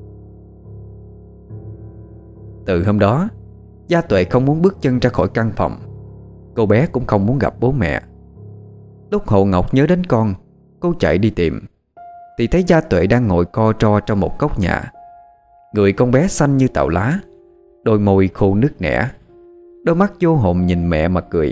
Từ hôm đó, Gia Tuệ không muốn bước chân ra khỏi căn phòng. Cô bé cũng không muốn gặp bố mẹ. Lúc Hồ Ngọc nhớ đến con, cô chạy đi tìm thì thấy Gia Tuệ đang ngồi co ro trong một góc nhà. Người con bé xanh như tàu lá, đôi môi khô nứt nẻ, đôi mắt vô hồn nhìn mẹ mà cười.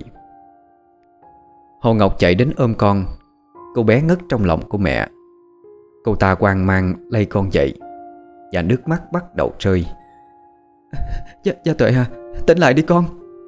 Hồ Ngọc chạy đến ôm con. Cô bé ngất trong lòng của mẹ. Cô ta hoang mang lay con dậy, và nước mắt bắt đầu rơi. Gia, Gia Tuệ à, tỉnh lại đi con.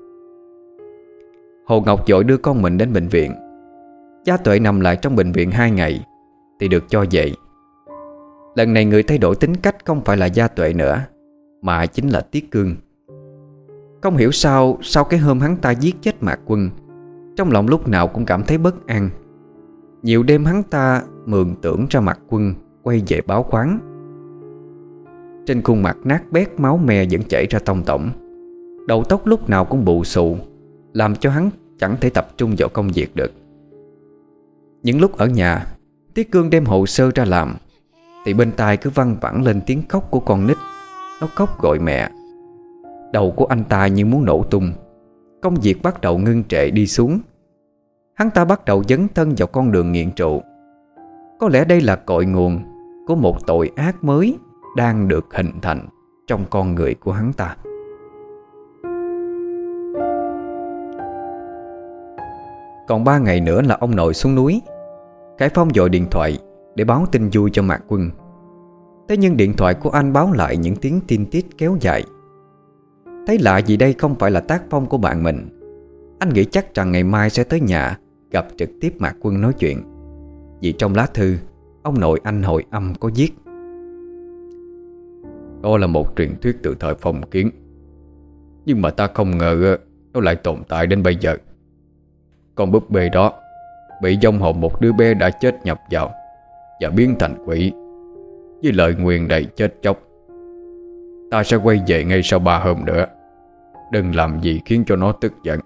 Hồ Ngọc vội đưa con mình đến bệnh viện. Gia Tuệ nằm lại trong bệnh viện hai ngày thì được cho dậy. Lần này người thay đổi tính cách không phải là Gia Tuệ nữa, mà chính là Tiết Cương. Không hiểu sao, sau cái hôm hắn ta giết chết Mạc Quân, trong lòng lúc nào cũng cảm thấy bất an. Nhiều đêm hắn ta mường tưởng ra Mạc Quân quay về báo khoáng. Trên khuôn mặt nát bét, máu me vẫn chảy ra tông tổng. Đầu tóc lúc nào cũng bù xù, làm cho hắn chẳng thể tập trung vào công việc được. Những lúc ở nhà, Tiết Cương đem hồ sơ ra làm thì bên tai cứ văng vẳng lên tiếng khóc của con nít. Nó khóc gọi mẹ. Đầu của anh ta như muốn nổ tung. Công việc bắt đầu ngưng trệ đi xuống. Hắn ta bắt đầu dấn thân vào con đường nghiện rượu. Có lẽ đây là cội nguồn của một tội ác mới đang được hình thành trong con người của hắn ta. Còn ba ngày nữa là ông nội xuống núi. Khải Phong gọi điện thoại để báo tin vui cho Mạc Quân. Thế nhưng điện thoại của anh báo lại những tiếng tin tít kéo dài. Thấy lạ vì đây không phải là tác phong của bạn mình. Anh nghĩ chắc rằng ngày mai sẽ tới nhà gặp trực tiếp Mạc Quân nói chuyện. Vì trong lá thư, ông nội anh hồi âm có viết: đó là một truyền thuyết từ thời phong kiến, nhưng mà ta không ngờ nó lại tồn tại đến bây giờ. Con búp bê đó bị vong hồn một đứa bé đã chết nhập vào và biến thành quỷ, với lời nguyền đầy chết chóc. Ta sẽ quay về ngay sau ba hôm nữa. Đừng làm gì khiến cho nó tức giận.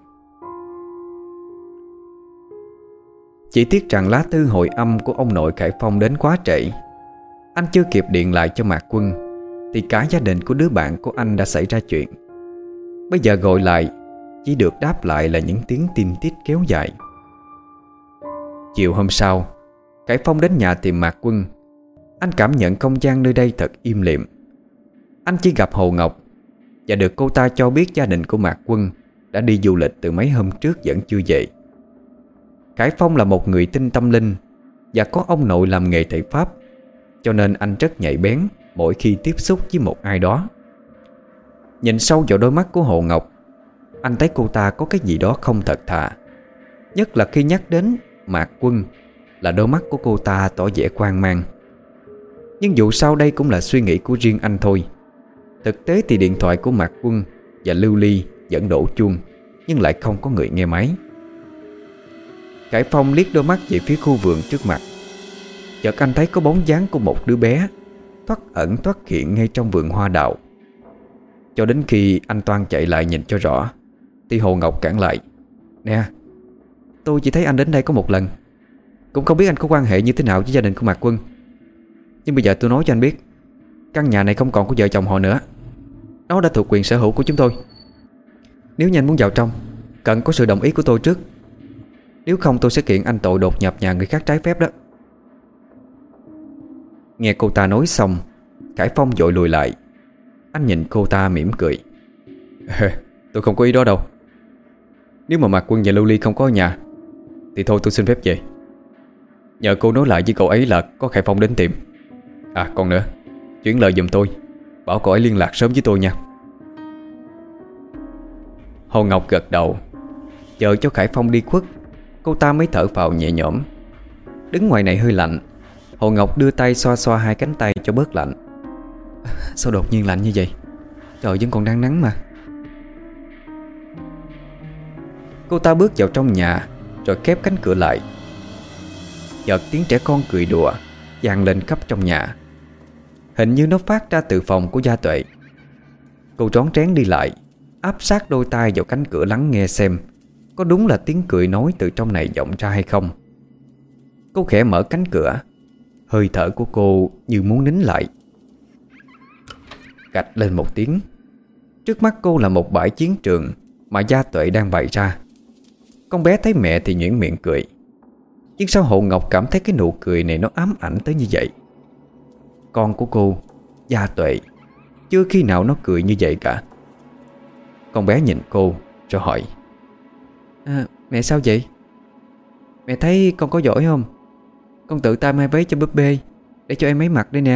Chỉ tiếc rằng lá thư hồi âm của ông nội Khải Phong đến quá trễ. Anh chưa kịp điện lại cho Mạc Quân thì cả gia đình của đứa bạn của anh đã xảy ra chuyện. Bây giờ gọi lại, chỉ được đáp lại là những tiếng tin tít kéo dài. Chiều hôm sau, Khải Phong đến nhà tìm Mạc Quân. Anh cảm nhận không gian nơi đây thật im lìm. Anh chỉ gặp Hồ Ngọc và được cô ta cho biết gia đình của Mạc Quân đã đi du lịch từ mấy hôm trước vẫn chưa về. Khải Phong là một người tin tâm linh và có ông nội làm nghề thầy pháp, cho nên anh rất nhạy bén mỗi khi tiếp xúc với một ai đó. Nhìn sâu vào đôi mắt của Hồ Ngọc, anh thấy cô ta có cái gì đó không thật thà. Nhất là khi nhắc đến Mạc Quân, là đôi mắt của cô ta tỏ vẻ hoang mang. Nhưng dù sao đây cũng là suy nghĩ của riêng anh thôi. Thực tế thì điện thoại của Mạc Quân và Lưu Ly vẫn đổ chuông, nhưng lại không có người nghe máy. Khải Phong liếc đôi mắt về phía khu vườn trước mặt. Chợt anh thấy có bóng dáng của một đứa bé thoắt ẩn thoắt hiện ngay trong vườn hoa đào. Cho đến khi anh toan chạy lại nhìn cho rõ thì Hồ Ngọc cản lại: nè, tôi chỉ thấy anh đến đây có một lần, cũng không biết anh có quan hệ như thế nào với gia đình của Mạc Quân. Nhưng bây giờ tôi nói cho anh biết, căn nhà này không còn của vợ chồng họ nữa. Nó đã thuộc quyền sở hữu của chúng tôi. Nếu như anh muốn vào trong, cần có sự đồng ý của tôi trước. Nếu không tôi sẽ kiện anh tội đột nhập nhà người khác trái phép đó. Nghe cô ta nói xong, Khải Phong vội lùi lại. Anh nhìn cô ta mỉm cười: tôi không có ý đó đâu. Nếu mà Mạc Quân và Lưu Ly không có ở nhà thì thôi tôi xin phép về. Nhờ cô nói lại với cậu ấy là có Khải Phong đến tìm. À còn nữa, chuyển lời giùm tôi, bảo cậu ấy liên lạc sớm với tôi nha. Hồ Ngọc gật đầu. Chờ cho Khải Phong đi khuất, cô ta mới thở phào nhẹ nhõm. Đứng ngoài này hơi lạnh. Hồ Ngọc đưa tay xoa xoa hai cánh tay cho bớt lạnh. Sao đột nhiên lạnh như vậy? Trời vẫn còn đang nắng mà. Cô ta bước vào trong nhà rồi khép cánh cửa lại. Chợt tiếng trẻ con cười đùa vang lên khắp trong nhà. Hình như nó phát ra từ phòng của Gia Tuệ. Cô rón rén đi lại, áp sát đôi tai vào cánh cửa lắng nghe xem có đúng là tiếng cười nói từ trong này vọng ra hay không. Cô khẽ mở cánh cửa. Hơi thở của cô như muốn nín lại. Cạch lên một tiếng. Trước mắt cô là một bãi chiến trường mà Gia Tuệ đang bày ra. Con bé thấy mẹ thì nhuyễn miệng cười. Nhưng sao Hồ Ngọc cảm thấy cái nụ cười này nó ám ảnh tới như vậy? Con của cô, Gia Tuệ, chưa khi nào nó cười như vậy cả. Con bé nhìn cô rồi hỏi: à, mẹ sao vậy? Mẹ thấy con có giỏi không? Con tự tay may váy cho búp bê để cho em ấy mặc đây nè.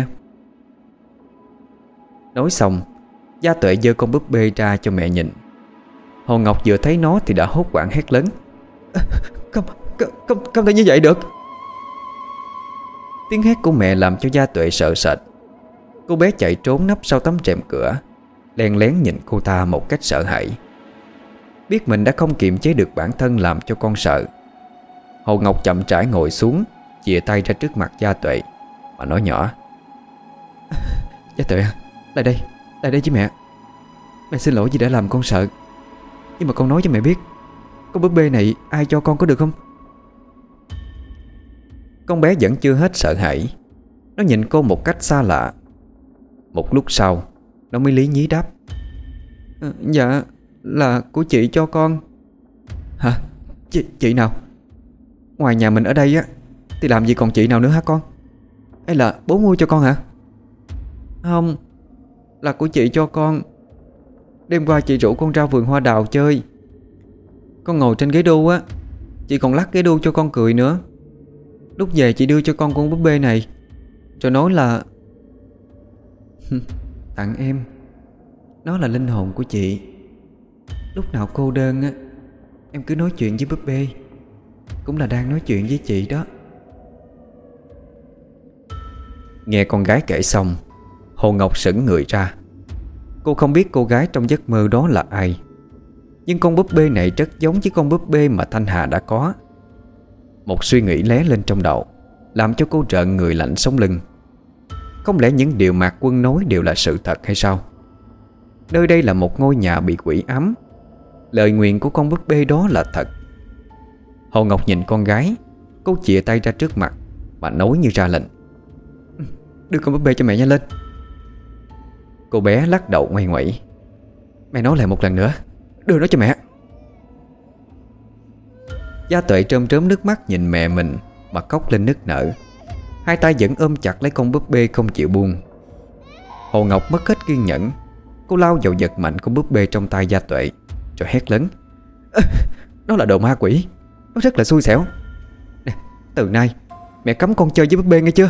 Nói xong, Gia Tuệ giơ con búp bê ra cho mẹ nhìn. Hồ Ngọc vừa thấy nó thì đã hốt hoảng hét lớn: à, Không, không, không, không thể như vậy được. Tiếng hét của mẹ làm cho Gia Tuệ sợ sệt. Cô bé chạy trốn nấp sau tấm rèm cửa, len lén nhìn cô ta một cách sợ hãi. Biết mình đã không kiềm chế được bản thân làm cho con sợ, Hồ Ngọc chậm rãi ngồi xuống, chìa tay ra trước mặt Gia Tuệ mà nói nhỏ: Gia Tuệ à, lại đây, lại đây với mẹ. Mẹ xin lỗi vì đã làm con sợ. Nhưng mà con nói cho mẹ biết, con búp bê này ai cho con có được không? Con bé vẫn chưa hết sợ hãi. Nó nhìn cô một cách xa lạ. Một lúc sau nó mới lý nhí đáp: à, Dạ là của chị cho con. Hả? Chị, chị nào? Ngoài nhà mình ở đây á thì làm gì còn chị nào nữa hả con? Hay là bố mua cho con hả? Không, là của chị cho con. Đêm qua chị rủ con ra vườn hoa đào chơi. Con ngồi trên ghế đu á, chị còn lắc ghế đu cho con cười nữa. Lúc về chị đưa cho con con búp bê này, rồi nói là tặng em. Nó là linh hồn của chị. Lúc nào cô đơn á, em cứ nói chuyện với búp bê, cũng là đang nói chuyện với chị đó. Nghe con gái kể xong, Hồ Ngọc sững người ra. Cô không biết cô gái trong giấc mơ đó là ai, nhưng con búp bê này rất giống với con búp bê mà Thanh Hà đã có. Một suy nghĩ lóe lên trong đầu, làm cho cô rợn người lạnh sống lưng. Không lẽ những điều Mạc Quân nói đều là sự thật hay sao? Nơi đây là một ngôi nhà bị quỷ ám. Lời nguyền của con búp bê đó là thật. Hồ Ngọc nhìn con gái, cô chìa tay ra trước mặt mà nói như ra lệnh: Đưa con búp bê cho mẹ nhanh lên. Cô bé lắc đầu ngoay ngoẩy: Mẹ nói lại một lần nữa, đưa nó cho mẹ. Gia Tuệ trơm trớm nước mắt nhìn mẹ mình mà khóc lên nức nở. Hai tay vẫn ôm chặt lấy con búp bê không chịu buông. Hồ Ngọc mất hết kiên nhẫn. Cô lao vào giật mạnh con búp bê trong tay Gia Tuệ, rồi hét lớn: à, Nó là đồ ma quỷ. Nó rất là xui xẻo. Nè, từ nay mẹ cấm con chơi với búp bê nghe chưa?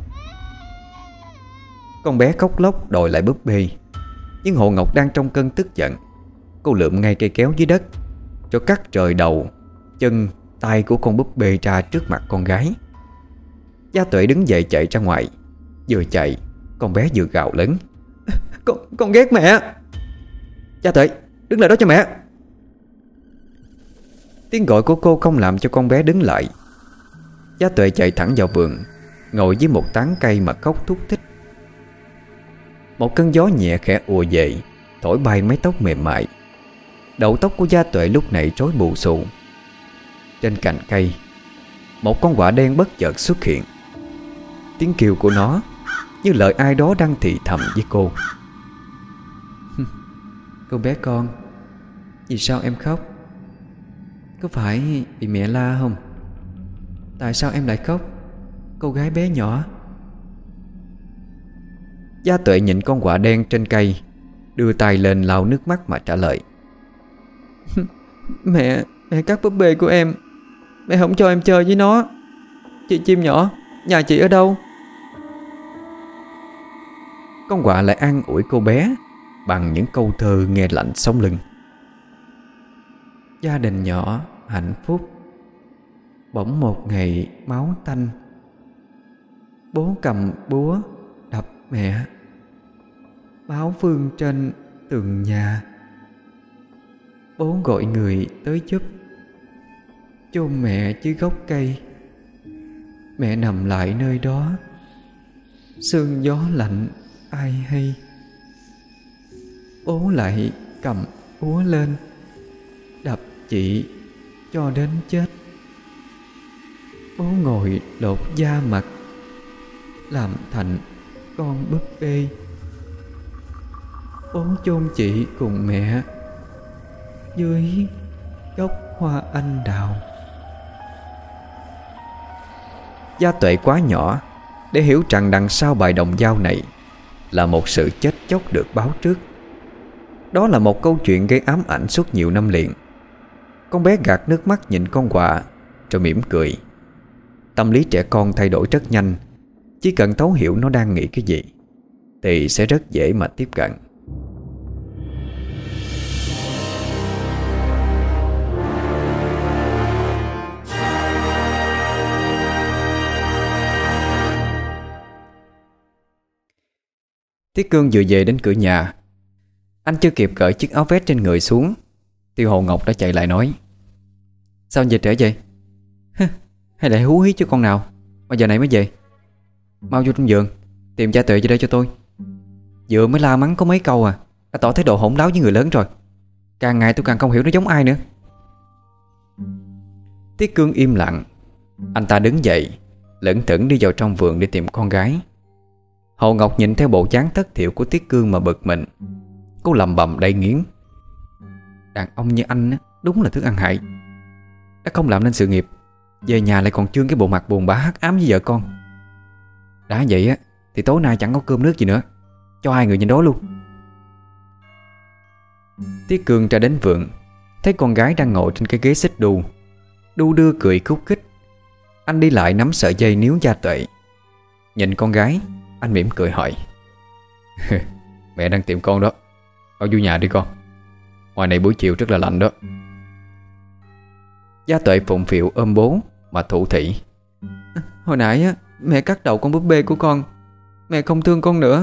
Con bé khóc lóc đòi lại búp bê. Nhưng Hồ Ngọc đang trong cơn tức giận. Cô lượm ngay cây kéo dưới đất, cho cắt rời đầu, chân, tay của con búp bê ra trước mặt con gái. Gia Tuệ đứng dậy chạy ra ngoài. Vừa chạy, con bé vừa gào lớn: Con, con ghét mẹ. Gia Tuệ, đứng lại đó cho mẹ. Tiếng gọi của cô không làm cho con bé đứng lại. Gia Tuệ chạy thẳng vào vườn, ngồi dưới một tán cây mà khóc thút thít. Một cơn gió nhẹ khẽ ùa về, thổi bay mái tóc mềm mại. Đầu tóc của Gia Tuệ lúc này rối bù xù. Trên cành cây, một con quạ đen bất chợt xuất hiện. Tiếng kêu của nó như lời ai đó đang thì thầm với cô: Cô bé con, vì sao em khóc? Có phải bị mẹ la không? Tại sao em lại khóc, cô gái bé nhỏ? Gia Tuệ nhìn con quạ đen trên cây, đưa tay lên lau nước mắt mà trả lời: Mẹ, mẹ cắt búp bê của em. Mẹ không cho em chơi với nó. Chị chim nhỏ, nhà chị ở đâu? Con quạ lại an ủi cô bé bằng những câu thơ nghe lạnh sống lưng: Gia đình nhỏ hạnh phúc, bỗng một ngày máu tanh. Bố cầm búa đập mẹ, báo vương trên tường nhà. Bố gọi người tới giúp, chôn mẹ dưới gốc cây. Mẹ nằm lại nơi đó, sương gió lạnh ai hay. Bố lại cầm búa lên, đập chị cho đến chết. Bố ngồi lột da mặt, làm thành con búp bê, bón chôn chị cùng mẹ dưới gốc hoa anh đào. Gia Tuệ quá nhỏ để hiểu rằng đằng sau bài đồng dao này là một sự chết chóc được báo trước. Đó là một câu chuyện gây ám ảnh suốt nhiều năm liền. Con bé gạt nước mắt nhìn con quạ rồi mỉm cười. Tâm lý trẻ con thay đổi rất nhanh. Chỉ cần thấu hiểu nó đang nghĩ cái gì thì sẽ rất dễ mà tiếp cận. Tiết Cương vừa về đến cửa nhà. Anh chưa kịp cởi chiếc áo vest trên người xuống, Tiêu Hồ Ngọc đã chạy lại nói: "Sao anh về trễ vậy? Hay lại hú hí chứ con nào mà giờ này mới về? Mau vô trong giường tìm Gia Tuệ về đây cho tôi. Vừa mới la mắng có mấy câu à đã tỏ thái độ hỗn láo với người lớn rồi. Càng ngày tôi càng không hiểu nó giống ai nữa." Tiết Cương im lặng. Anh ta đứng dậy lững thững đi vào trong vườn để tìm con gái. Hồ Ngọc nhìn theo bộ dáng thất thiểu của Tiết Cương mà bực mình. Cô lầm bầm đầy nghiến: "Đàn ông như anh á, đúng là thức ăn hại. Đã không làm nên sự nghiệp, về nhà lại còn trương cái bộ mặt buồn bã hắc ám với vợ con. Đã vậy á thì tối nay chẳng có cơm nước gì nữa, cho hai người nhìn đó luôn." Tiết Cương ra đến vườn, thấy con gái đang ngồi trên cái ghế xích đu, đu đưa cười khúc khích. Anh đi lại nắm sợi dây níu Gia Tuệ. Nhìn con gái, anh mỉm cười hỏi: "Mẹ đang tìm con đó, mau vô nhà đi con. Ngoài này buổi chiều rất là lạnh đó." Gia Tuệ phụng phịu ôm bố mà thủ thỉ: "Hồi nãy á, mẹ cắt đầu con búp bê của con, mẹ không thương con nữa."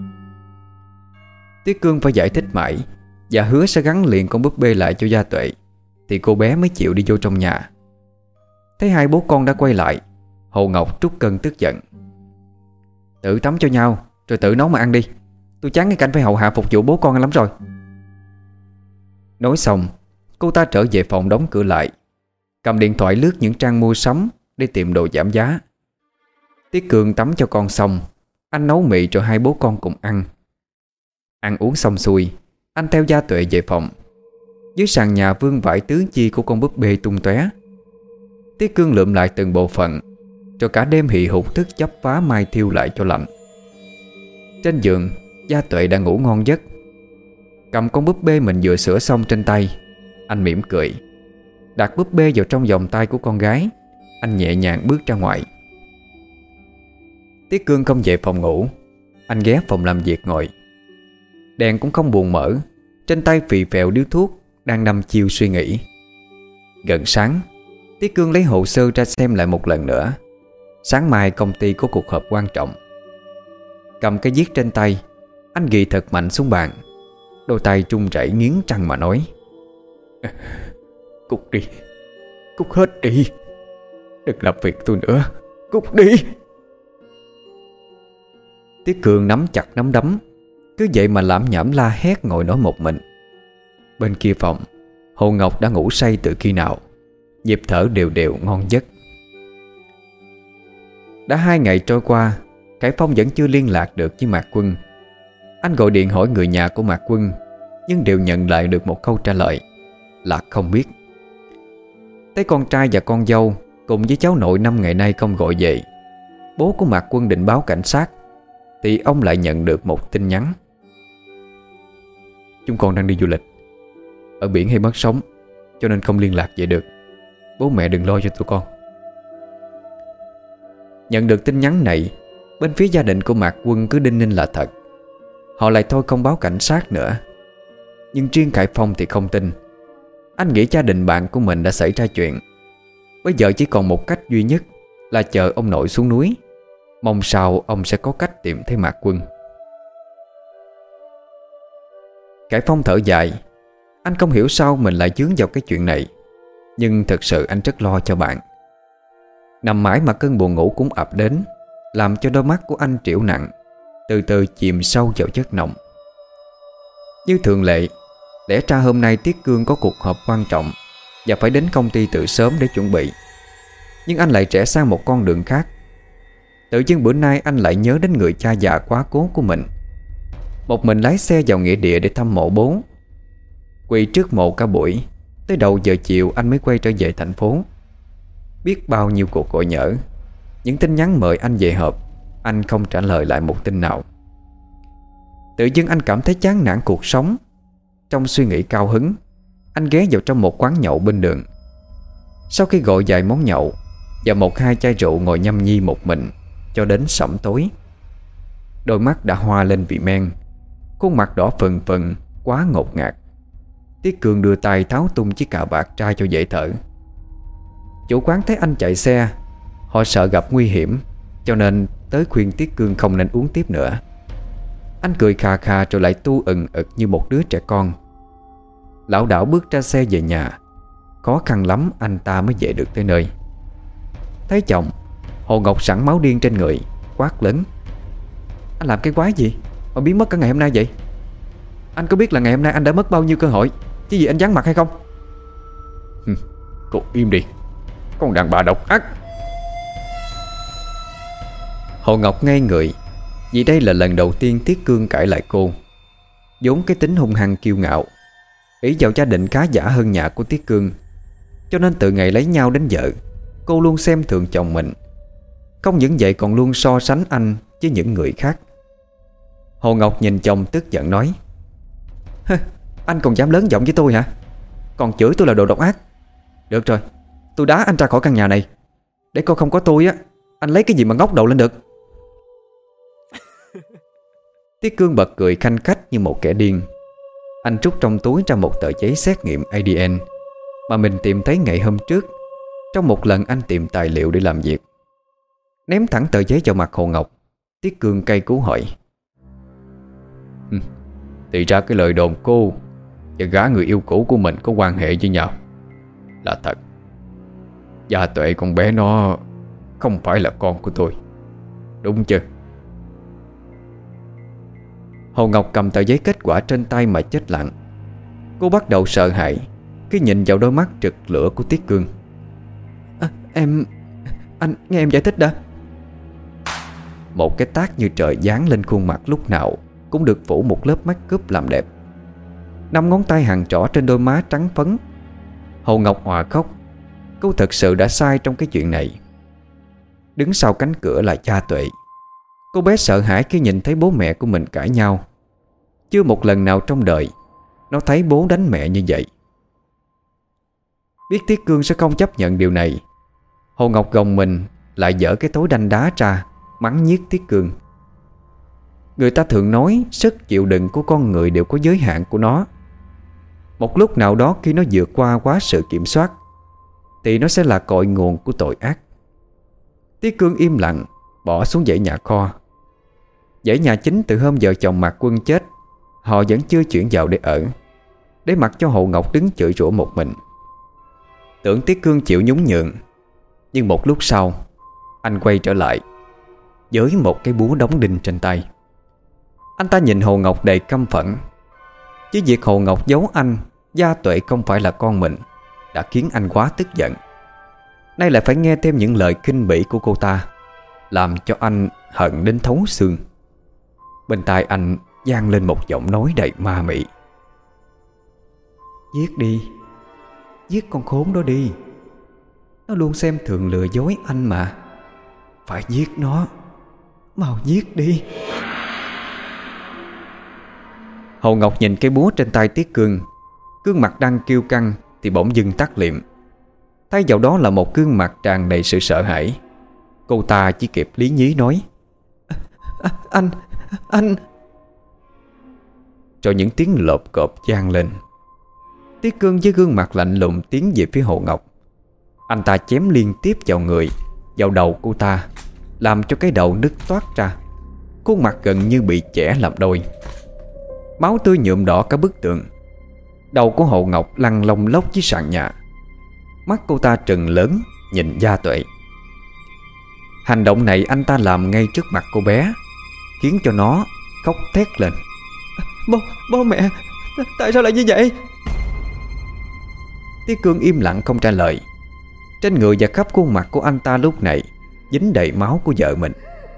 Tiết Cương phải giải thích mãi và hứa sẽ gắn liền con búp bê lại cho Gia Tuệ thì cô bé mới chịu đi vô trong nhà. Thấy hai bố con đã quay lại, Hồ Ngọc trút cơn tức giận: "Tự tắm cho nhau rồi tự nấu mà ăn đi. Tôi chán cái cảnh phải hầu hạ phục vụ bố con lắm rồi." Nói xong, cô ta trở về phòng đóng cửa lại, cầm điện thoại lướt những trang mua sắm để tìm đồ giảm giá. Tiết Cương tắm cho con xong, anh nấu mì cho hai bố con cùng ăn. Ăn uống xong xuôi, anh theo Gia Tuệ về phòng. Dưới sàn nhà vương vãi tứ chi của con búp bê tung tóe. Tiết Cương lượm lại từng bộ phận, rồi cả đêm hì hục thức chấp phá mai thiêu lại cho lạnh. Trên giường, Gia Tuệ đang ngủ ngon giấc. Cầm con búp bê mình vừa sửa xong trên tay, anh mỉm cười, đặt búp bê vào trong vòng tay của con gái. Anh nhẹ nhàng bước ra ngoài. Tiết Cương không về phòng ngủ. Anh ghé phòng làm việc ngồi. Đèn cũng không buồn mở, trên tay phì phèo điếu thuốc, đang đăm chiêu suy nghĩ. Gần sáng, Tiết Cương lấy hồ sơ ra xem lại một lần nữa. Sáng mai công ty có cuộc họp quan trọng. Cầm cái viết trên tay, anh ghi thật mạnh xuống bàn. Đôi tay trung rẩy nghiến răng mà nói: "Cút đi, cút hết đi. Đừng làm việc tôi nữa, cút đi." Tiết Cương nắm chặt nắm đấm, cứ vậy mà lảm nhảm la hét ngồi nói một mình. Bên kia phòng, Hồ Ngọc đã ngủ say từ khi nào, nhịp thở đều đều ngon giấc. Đã hai ngày trôi qua, Khải Phong vẫn chưa liên lạc được với Mạc Quân. Anh gọi điện hỏi người nhà của Mạc Quân, nhưng đều nhận lại được một câu trả lời là không biết. Thấy con trai và con dâu cùng với cháu nội năm ngày nay không gọi về, bố của Mạc Quân định báo cảnh sát thì ông lại nhận được một tin nhắn: "Chúng con đang đi du lịch, ở biển hay mất sóng, cho nên không liên lạc về được. Bố mẹ đừng lo cho tụi con." Nhận được tin nhắn này, bên phía gia đình của Mạc Quân cứ đinh ninh là thật. Họ lại thôi không báo cảnh sát nữa. Nhưng riêng Khải Phong thì không tin. Anh nghĩ gia đình bạn của mình đã xảy ra chuyện. Bây giờ chỉ còn một cách duy nhất là chờ ông nội xuống núi. Mong sao ông sẽ có cách tìm thấy Mạc Quân. Khải Phong thở dài. Anh không hiểu sao mình lại dướng vào cái chuyện này, nhưng thật sự anh rất lo cho bạn. Nằm mãi mà cơn buồn ngủ cũng ập đến, làm cho đôi mắt của anh trĩu nặng, từ từ chìm sâu vào giấc nồng. Như thường lệ, lẽ ra hôm nay Tiết Cương có cuộc họp quan trọng và phải đến công ty từ sớm để chuẩn bị. Nhưng anh lại rẽ sang một con đường khác. Tự dưng bữa nay anh lại nhớ đến người cha già quá cố của mình. Một mình lái xe vào nghĩa địa để thăm mộ bố. Quỳ trước mộ cả buổi, tới đầu giờ chiều anh mới quay trở về thành phố. Biết bao nhiêu cuộc gọi nhỡ, những tin nhắn mời anh về họp, anh không trả lời lại một tin nào. Tự dưng anh cảm thấy chán nản cuộc sống. Trong suy nghĩ cao hứng, anh ghé vào trong một quán nhậu bên đường. Sau khi gọi vài món nhậu và một hai chai rượu, ngồi nhâm nhi một mình cho đến sẩm tối. Đôi mắt đã hoa lên vì men, khuôn mặt đỏ phừng phừng, quá ngột ngạt. Tiết Cương đưa tay tháo tung chiếc cà vạt ra cho dễ thở. Chủ quán thấy anh chạy xe, họ sợ gặp nguy hiểm, cho nên tới khuyên Tiết Cương không nên uống tiếp nữa. Anh cười khà khà rồi lại tu ừng ực như một đứa trẻ con. Lảo đảo bước ra xe về nhà. Khó khăn lắm anh ta mới về được tới nơi. Thấy chồng, Hồ Ngọc sẵn máu điên trên người, quát lớn: "Anh làm cái quái gì mà biến mất cả ngày hôm nay vậy? Anh có biết là ngày hôm nay anh đã mất bao nhiêu cơ hội chứ gì anh vắng mặt hay không?" Cô im đi, con đàn bà độc ác. Hồ Ngọc ngây người, vì đây là lần đầu tiên Tiết Cương cãi lại cô. vốn cái tính hung hăng kiêu ngạo, ý vào gia đình khá giả hơn nhà của Tiết Cương, cho nên từ ngày lấy nhau đến giờ, cô luôn xem thường chồng mình. Không những vậy còn luôn so sánh anh với những người khác. Hồ Ngọc nhìn chồng tức giận nói: "Anh còn dám lớn giọng với tôi hả? Còn chửi tôi là đồ độc ác. Được rồi, tôi đá anh ra khỏi căn nhà này. Để coi không có tôi á, anh lấy cái gì mà ngóc đầu lên được." Tiết Cương bật cười khanh khách như một kẻ điên. Anh trút trong túi ra một tờ giấy xét nghiệm a đê en mà mình tìm thấy ngày hôm trước trong một lần anh tìm tài liệu để làm việc. Ném thẳng tờ giấy vào mặt Hồ Ngọc. Tiết Cương cay cú hỏi: ừ, "Thì ra cái lời đồn cô và gã người yêu cũ của mình có quan hệ với nhau là thật. Gia Tuệ con bé nó không phải là con của tôi, đúng chưa?" Hồ Ngọc cầm tờ giấy kết quả trên tay mà chết lặng. Cô bắt đầu sợ hãi khi nhìn vào đôi mắt rực lửa của Tiết Cương. à, Em... Anh nghe em giải thích đã. Một cái tát như trời giáng lên khuôn mặt lúc nào cũng được phủ một lớp make up làm đẹp. Năm ngón tay hàng trỏ trên đôi má trắng phấn. Hồ Ngọc òa khóc. Cô thật sự đã sai trong cái chuyện này. Đứng sau cánh cửa là Gia Tuệ. Cô bé sợ hãi khi nhìn thấy bố mẹ của mình cãi nhau. Chưa một lần nào trong đời nó thấy bố đánh mẹ như vậy. Biết Tiết Cương sẽ không chấp nhận điều này, Hồ Ngọc gồng mình lại dở cái tối đanh đá ra, mắng nhiếc Tiết Cương. Người ta thường nói sức chịu đựng của con người đều có giới hạn của nó. Một lúc nào đó khi nó vượt qua quá sự kiểm soát thì nó sẽ là cội nguồn của tội ác. Tiết Cương im lặng bỏ xuống dãy nhà kho. Dãy nhà chính từ hôm vợ chồng Mạc Quân chết, họ vẫn chưa chuyển vào để ở, để mặc cho Hồ Ngọc đứng chửi rủa một mình. Tưởng Tiết Cương chịu nhún nhường, nhưng một lúc sau anh quay trở lại với một cái búa đóng đinh trên tay. Anh ta nhìn Hồ Ngọc đầy căm phẫn. Chứ việc Hồ Ngọc giấu anh Gia Tuệ không phải là con mình đã khiến anh quá tức giận. Nay lại phải nghe thêm những lời khinh bỉ của cô ta, làm cho anh hận đến thấu xương. Bên tai anh vang lên một giọng nói đầy ma mị: "Giết đi, giết con khốn đó đi. Nó luôn xem thường lừa dối anh mà. Phải giết nó, mau giết đi." Hồ Ngọc nhìn cái búa trên tay Tiết Cương. Gương mặt đang kiêu căng thì bỗng dưng tắt liệm. Thay vào đó là một gương mặt tràn đầy sự sợ hãi. Cô ta chỉ kịp lý nhí nói: à, Anh, anh Rồi những tiếng lộp cộp vang lên. Tiết Cương với gương mặt lạnh lùng tiến về phía Hồ Ngọc. Anh ta chém liên tiếp vào người, vào đầu cô ta, làm cho cái đầu nứt toát ra. Khuôn mặt gần như bị chẻ làm đôi. Máu tươi nhuộm đỏ cả bức tường. Đầu của Hồ Ngọc lăn lông lốc dưới sàn nhà. Mắt cô ta trừng lớn nhìn Gia Tuệ. Hành động này anh ta làm ngay trước mặt cô bé, khiến cho nó khóc thét lên: Bố, bố mẹ, tại sao lại như vậy? Tiết Cương im lặng không trả lời. Trên người và khắp khuôn mặt của anh ta lúc này dính đầy máu của vợ mình.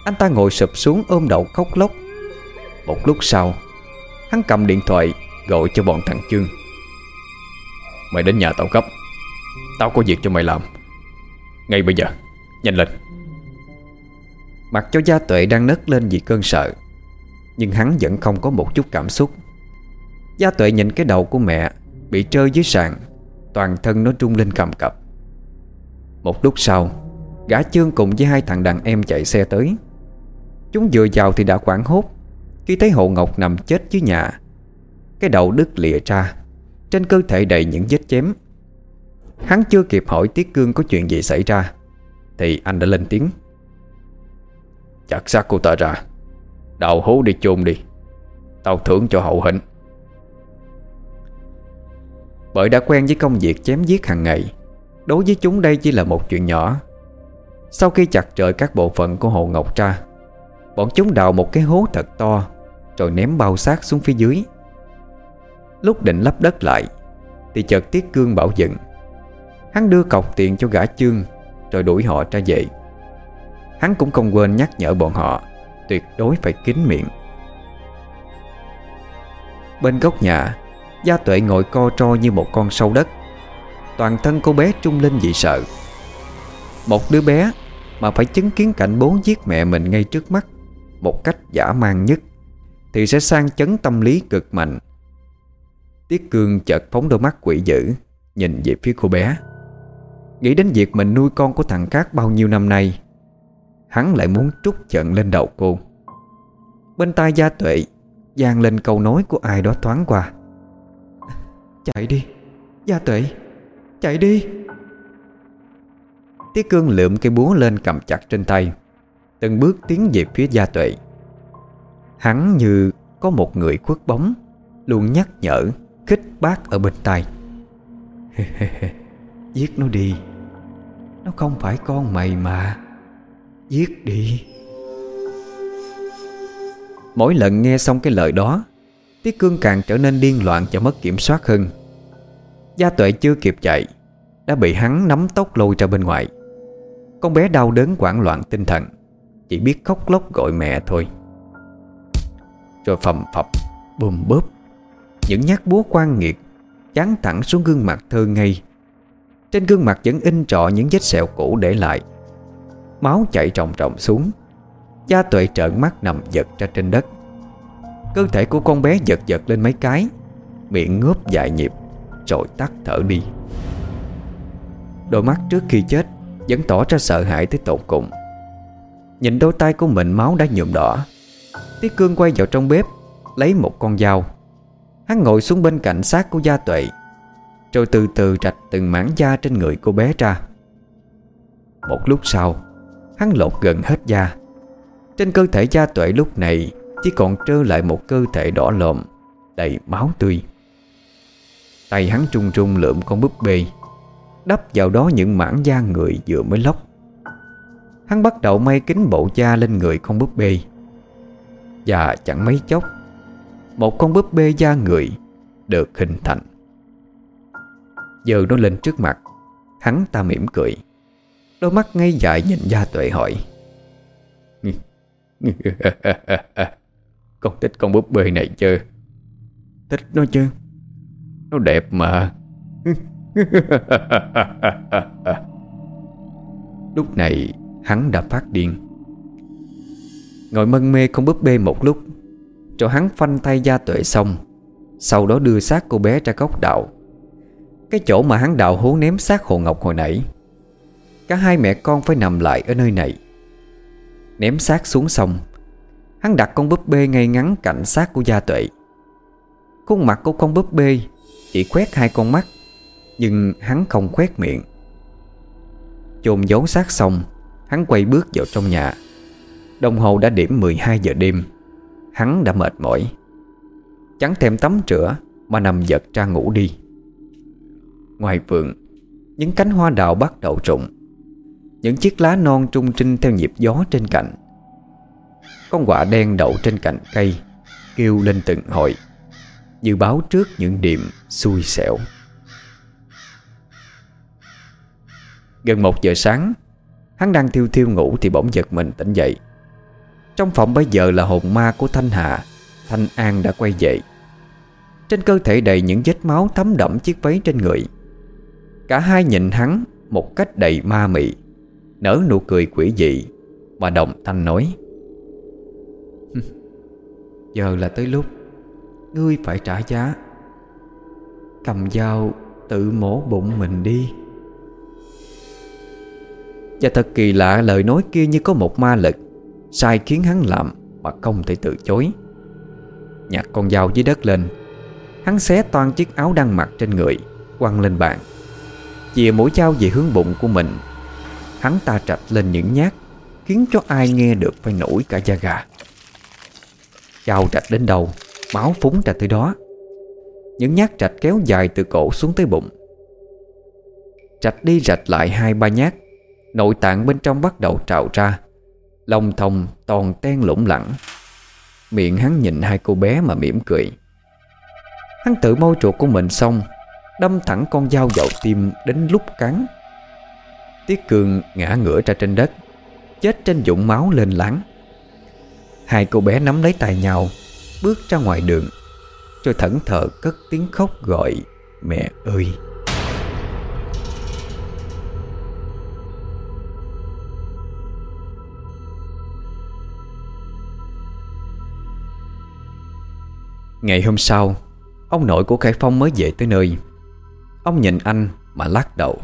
Anh ta ngồi sụp xuống ôm đầu khóc lóc. Một lúc sau, hắn cầm điện thoại gọi cho bọn thằng Chương. Mày đến nhà tao gấp. Tao có việc cho mày làm ngay bây giờ, nhanh lên. Mặc cho Gia Tuệ đang nấc lên vì cơn sợ, nhưng hắn vẫn không có một chút cảm xúc. Gia Tuệ nhìn cái đầu của mẹ bị trơ dưới sàn, toàn thân nó rung lên cầm cập. Một lúc sau, gã Chương cùng với hai thằng đàn em chạy xe tới. Chúng vừa vào thì đã hoảng hốt khi thấy Hồ Ngọc nằm chết dưới nhà, cái đầu đứt lìa ra, trên cơ thể đầy những vết chém. Hắn chưa kịp hỏi Tiết Cương có chuyện gì xảy ra thì anh đã lên tiếng. Chặt xác cô ta ra, đào hố đi chôn đi. Tao thưởng cho hậu hĩnh. Bởi đã quen với công việc chém giết hàng ngày, đối với chúng đây chỉ là một chuyện nhỏ. Sau khi chặt rời các bộ phận của Hồ Ngọc ra, bọn chúng đào một cái hố thật to, rồi ném bao xác xuống phía dưới. Lúc định lấp đất lại thì chợt Tiết Cương bảo dừng. Hắn đưa cọc tiền cho gã Chương rồi đuổi họ ra về. Hắn cũng không quên nhắc nhở bọn họ tuyệt đối phải kín miệng. Bên góc nhà, Gia Tuệ ngồi co ro như một con sâu đất. Toàn thân cô bé trung lên vì sợ. Một đứa bé mà phải chứng kiến cảnh bố giết mẹ mình ngay trước mắt một cách dã man nhất thì sẽ sang chấn tâm lý cực mạnh. Tiết Cương chợt phóng đôi mắt quỷ dữ nhìn về phía cô bé. Nghĩ đến việc mình nuôi con của thằng khác bao nhiêu năm nay, hắn lại muốn trút giận lên đầu cô. Bên tai Gia Tuệ vang lên câu nói của ai đó thoáng qua. Chạy đi, Gia Tuệ, chạy đi. Tiết Cương lượm cây búa lên cầm chặt trên tay, từng bước tiến về phía Gia Tuệ. Hắn như có một người khuất bóng luôn nhắc nhở, khích bác ở bên tai. Giết nó đi, nó không phải con mày mà. Giết đi. Mỗi lần nghe xong cái lời đó, Tiết Cương càng trở nên điên loạn và mất kiểm soát hơn. Gia Tuệ chưa kịp chạy đã bị hắn nắm tóc lôi ra bên ngoài. Con bé đau đớn hoảng loạn tinh thần, chỉ biết khóc lóc gọi mẹ thôi. Rồi phầm phập, bùm bốp, những nhát búa quan nghiệt giáng thẳng xuống gương mặt thơ ngây. Trên gương mặt vẫn in trọ những vết sẹo cũ để lại. Máu chảy ròng ròng xuống. Gia Tuệ trợn mắt nằm giật ra trên đất. Cơ thể của con bé giật giật lên mấy cái, miệng ngớp vài nhịp rồi tắt thở đi. Đôi mắt trước khi chết vẫn tỏ ra sợ hãi tới tột cùng. Nhìn đôi tay của mình máu đã nhuộm đỏ, Tiết Cương quay vào trong bếp lấy một con dao. Hắn ngồi xuống bên cạnh xác của Gia Tuệ, rồi từ từ rạch từng mảng da trên người cô bé ra. Một lúc sau, hắn lột gần hết da. Trên cơ thể Gia Tuệ lúc này chỉ còn trơ lại một cơ thể đỏ lòm, đầy máu tươi. Tay hắn trung trung lượm con búp bê, đắp vào đó những mảng da người vừa mới lóc. Hắn bắt đầu may kín bộ da lên người con búp bê. Và chẳng mấy chốc, một con búp bê da người được hình thành. Giờ nó lên trước mặt, hắn ta mỉm cười, đôi mắt ngây dại nhìn Gia Tuệ hỏi. Con thích con búp bê này chưa? Thích nó chứ, nó đẹp mà. Lúc này hắn đã phát điên. Ngồi mân mê con búp bê một lúc, rồi hắn phanh tay Gia Tuệ xong, sau đó đưa xác cô bé ra góc đạo, cái chỗ mà hắn đào hố ném xác Hồ Ngọc hồi nãy. Cả hai mẹ con phải nằm lại ở nơi này. Ném xác xuống xong, hắn đặt con búp bê ngay ngắn cạnh xác của Gia Tuệ. Khuôn mặt của con búp bê chỉ khoét hai con mắt, nhưng hắn không khoét miệng. Chôn giấu xác xong, hắn quay bước vào trong nhà. Đồng hồ đã điểm mười hai giờ đêm. Hắn đã mệt mỏi, chẳng thèm tắm rửa mà nằm giật ra ngủ đi. Ngoài vườn, những cánh hoa đào bắt đầu rụng. Những chiếc lá non trung trinh theo nhịp gió trên cành. Con quạ đen đậu trên cành cây kêu lên từng hồi, như báo trước những điềm xui xẻo. Gần một giờ sáng, hắn đang thiêu thiêu ngủ thì bỗng giật mình tỉnh dậy. Trong phòng bây giờ là hồn ma của Thanh Hà, Thanh An đã quay về. Trên cơ thể đầy những vết máu thấm đẫm chiếc váy trên người. Cả hai nhìn hắn một cách đầy ma mị, nở nụ cười quỷ dị mà đồng thanh nói: giờ là tới lúc ngươi phải trả giá. Cầm dao tự mổ bụng mình đi. Và thật kỳ lạ, lời nói kia như có một ma lực sai khiến hắn làm mà không thể từ chối. Nhặt con dao dưới đất lên, hắn xé toang chiếc áo đang mặc trên người, quăng lên bàn, chìa mũi dao về hướng bụng của mình. Hắn ta trạch lên những nhát khiến cho ai nghe được phải nổi cả da gà. Dao trạch đến đâu, máu phúng ra tới đó. Những nhát trạch kéo dài từ cổ xuống tới bụng. Trạch đi rạch lại hai ba nhát, nội tạng bên trong bắt đầu trào ra, lòng thòng toàn ten lủng lẳng. Miệng hắn nhìn hai cô bé mà mỉm cười. Hắn tự môi ruột của mình xong, đâm thẳng con dao vào tim đến lúc cắn. Tiết Cương ngã ngửa ra trên đất, chết trên vũng máu lên láng. Hai cô bé nắm lấy tay nhau, bước ra ngoài đường, rồi thẫn thờ cất tiếng khóc gọi mẹ ơi. Ngày hôm sau, ông nội của Khải Phong mới về tới nơi. Ông nhìn anh mà lắc đầu: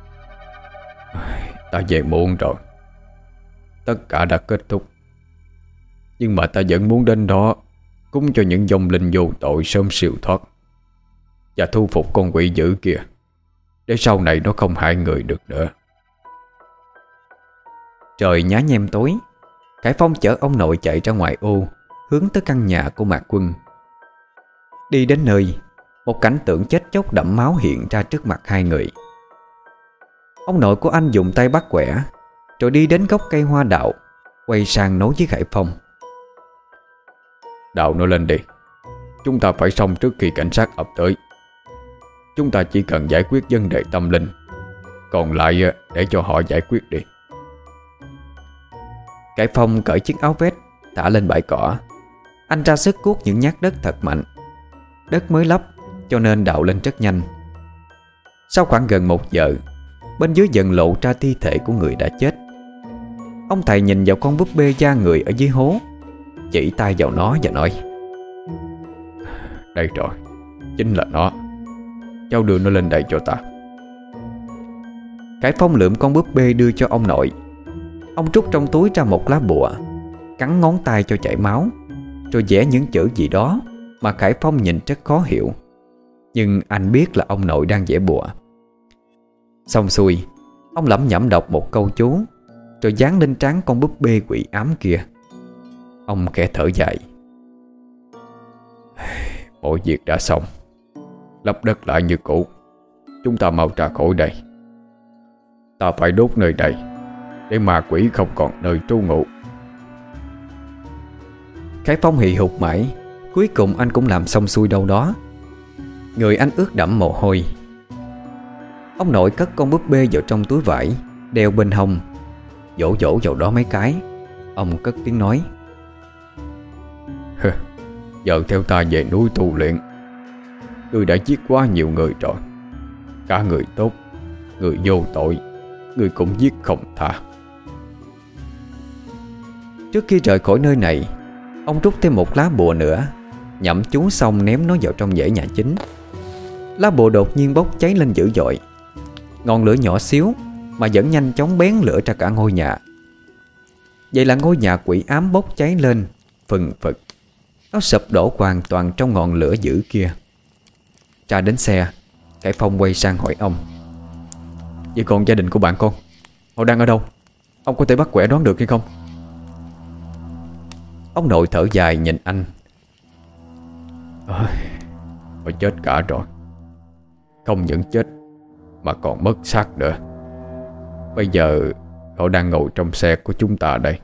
ta về muộn rồi. Tất cả đã kết thúc. Nhưng mà ta vẫn muốn đến đó cúng cho những vong linh vô tội sớm siêu thoát, và thu phục con quỷ dữ kia, để sau này nó không hại người được nữa. Trời nhá nhem tối, Khải Phong chở ông nội chạy ra ngoài ô, hướng tới căn nhà của Mạc Quân. Đi đến nơi, một cảnh tượng chết chóc đẫm máu hiện ra trước mặt hai người. Ông nội của anh dùng tay bắt quẻ, rồi đi đến gốc cây hoa đào, quay sang nói với Khải Phong: đào nó lên đi. Chúng ta phải xong trước khi cảnh sát ập tới. Chúng ta chỉ cần giải quyết vấn đề tâm linh, còn lại để cho họ giải quyết đi. Khải Phong cởi chiếc áo vest thả lên bãi cỏ. Anh ra sức cuốc những nhát đất thật mạnh. Đất mới lấp cho nên đào lên rất nhanh. Sau khoảng gần một giờ, bên dưới dần lộ ra thi thể của người đã chết. Ông thầy nhìn vào con búp bê da người ở dưới hố, chỉ tay vào nó và nói: đây rồi, chính là nó. Cháu đưa nó lên đây cho ta. Khải Phong lượm con búp bê đưa cho ông nội. Ông trút trong túi ra một lá bùa, cắn ngón tay cho chảy máu, rồi vẽ những chữ gì đó mà Khải Phong nhìn rất khó hiểu. Nhưng anh biết là ông nội đang vẽ bùa. Xong xuôi, ông lẩm nhẩm đọc một câu chú, rồi dán lên trán con búp bê quỷ ám kia. Ông khẽ thở dài: mọi việc đã xong, lấp đất lại như cũ. Chúng ta mau ra khỏi đây. Ta phải đốt nơi đây, để ma quỷ không còn nơi trú ngụ. Khải Phong hì hục mãi, cuối cùng anh cũng làm xong xuôi đâu đó. Người anh ướt đẫm mồ hôi. Ông nội cất con búp bê vào trong túi vải, đeo bên hông, vỗ vỗ vào đó mấy cái. Ông cất tiếng nói: giờ theo ta về núi tu luyện. Ngươi đã giết quá nhiều người rồi, cả người tốt, người vô tội, ngươi cũng giết không tha. Trước khi rời khỏi nơi này, ông rút thêm một lá bùa nữa, nhẩm chú xong ném nó vào trong dãy nhà chính. Lá bùa đột nhiên bốc cháy lên dữ dội. Ngọn lửa nhỏ xíu mà vẫn nhanh chóng bén lửa ra cả ngôi nhà. Vậy là ngôi nhà quỷ ám bốc cháy lên phừng phực. Nó sụp đổ hoàn toàn trong ngọn lửa dữ kia. Ra đến xe, Khải Phong quay sang hỏi ông: vậy còn gia đình của bạn con, họ đang ở đâu? Ông có thể bắt quẻ đoán được hay không? Ông nội thở dài nhìn anh: Ôi, họ chết cả rồi. Không những chết mà còn mất xác nữa. Bây giờ họ đang ngồi trong xe của chúng ta đây.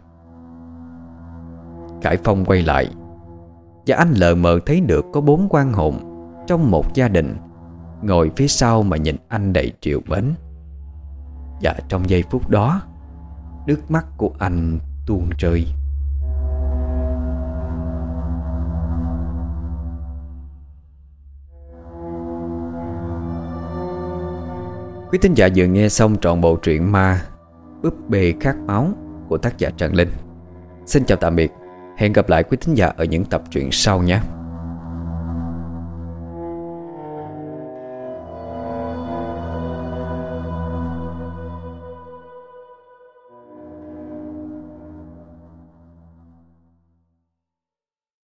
Khải Phong quay lại, và anh lờ mờ thấy được có bốn oan hồn trong một gia đình ngồi phía sau mà nhìn anh đầy trìu mến. Và trong giây phút đó, nước mắt của anh tuôn rơi. Quý thính giả vừa nghe xong trọn bộ truyện ma Búp bê khát máu của tác giả Trần Linh. Xin chào tạm biệt. Hẹn gặp lại quý thính giả ở những tập truyện sau nhé.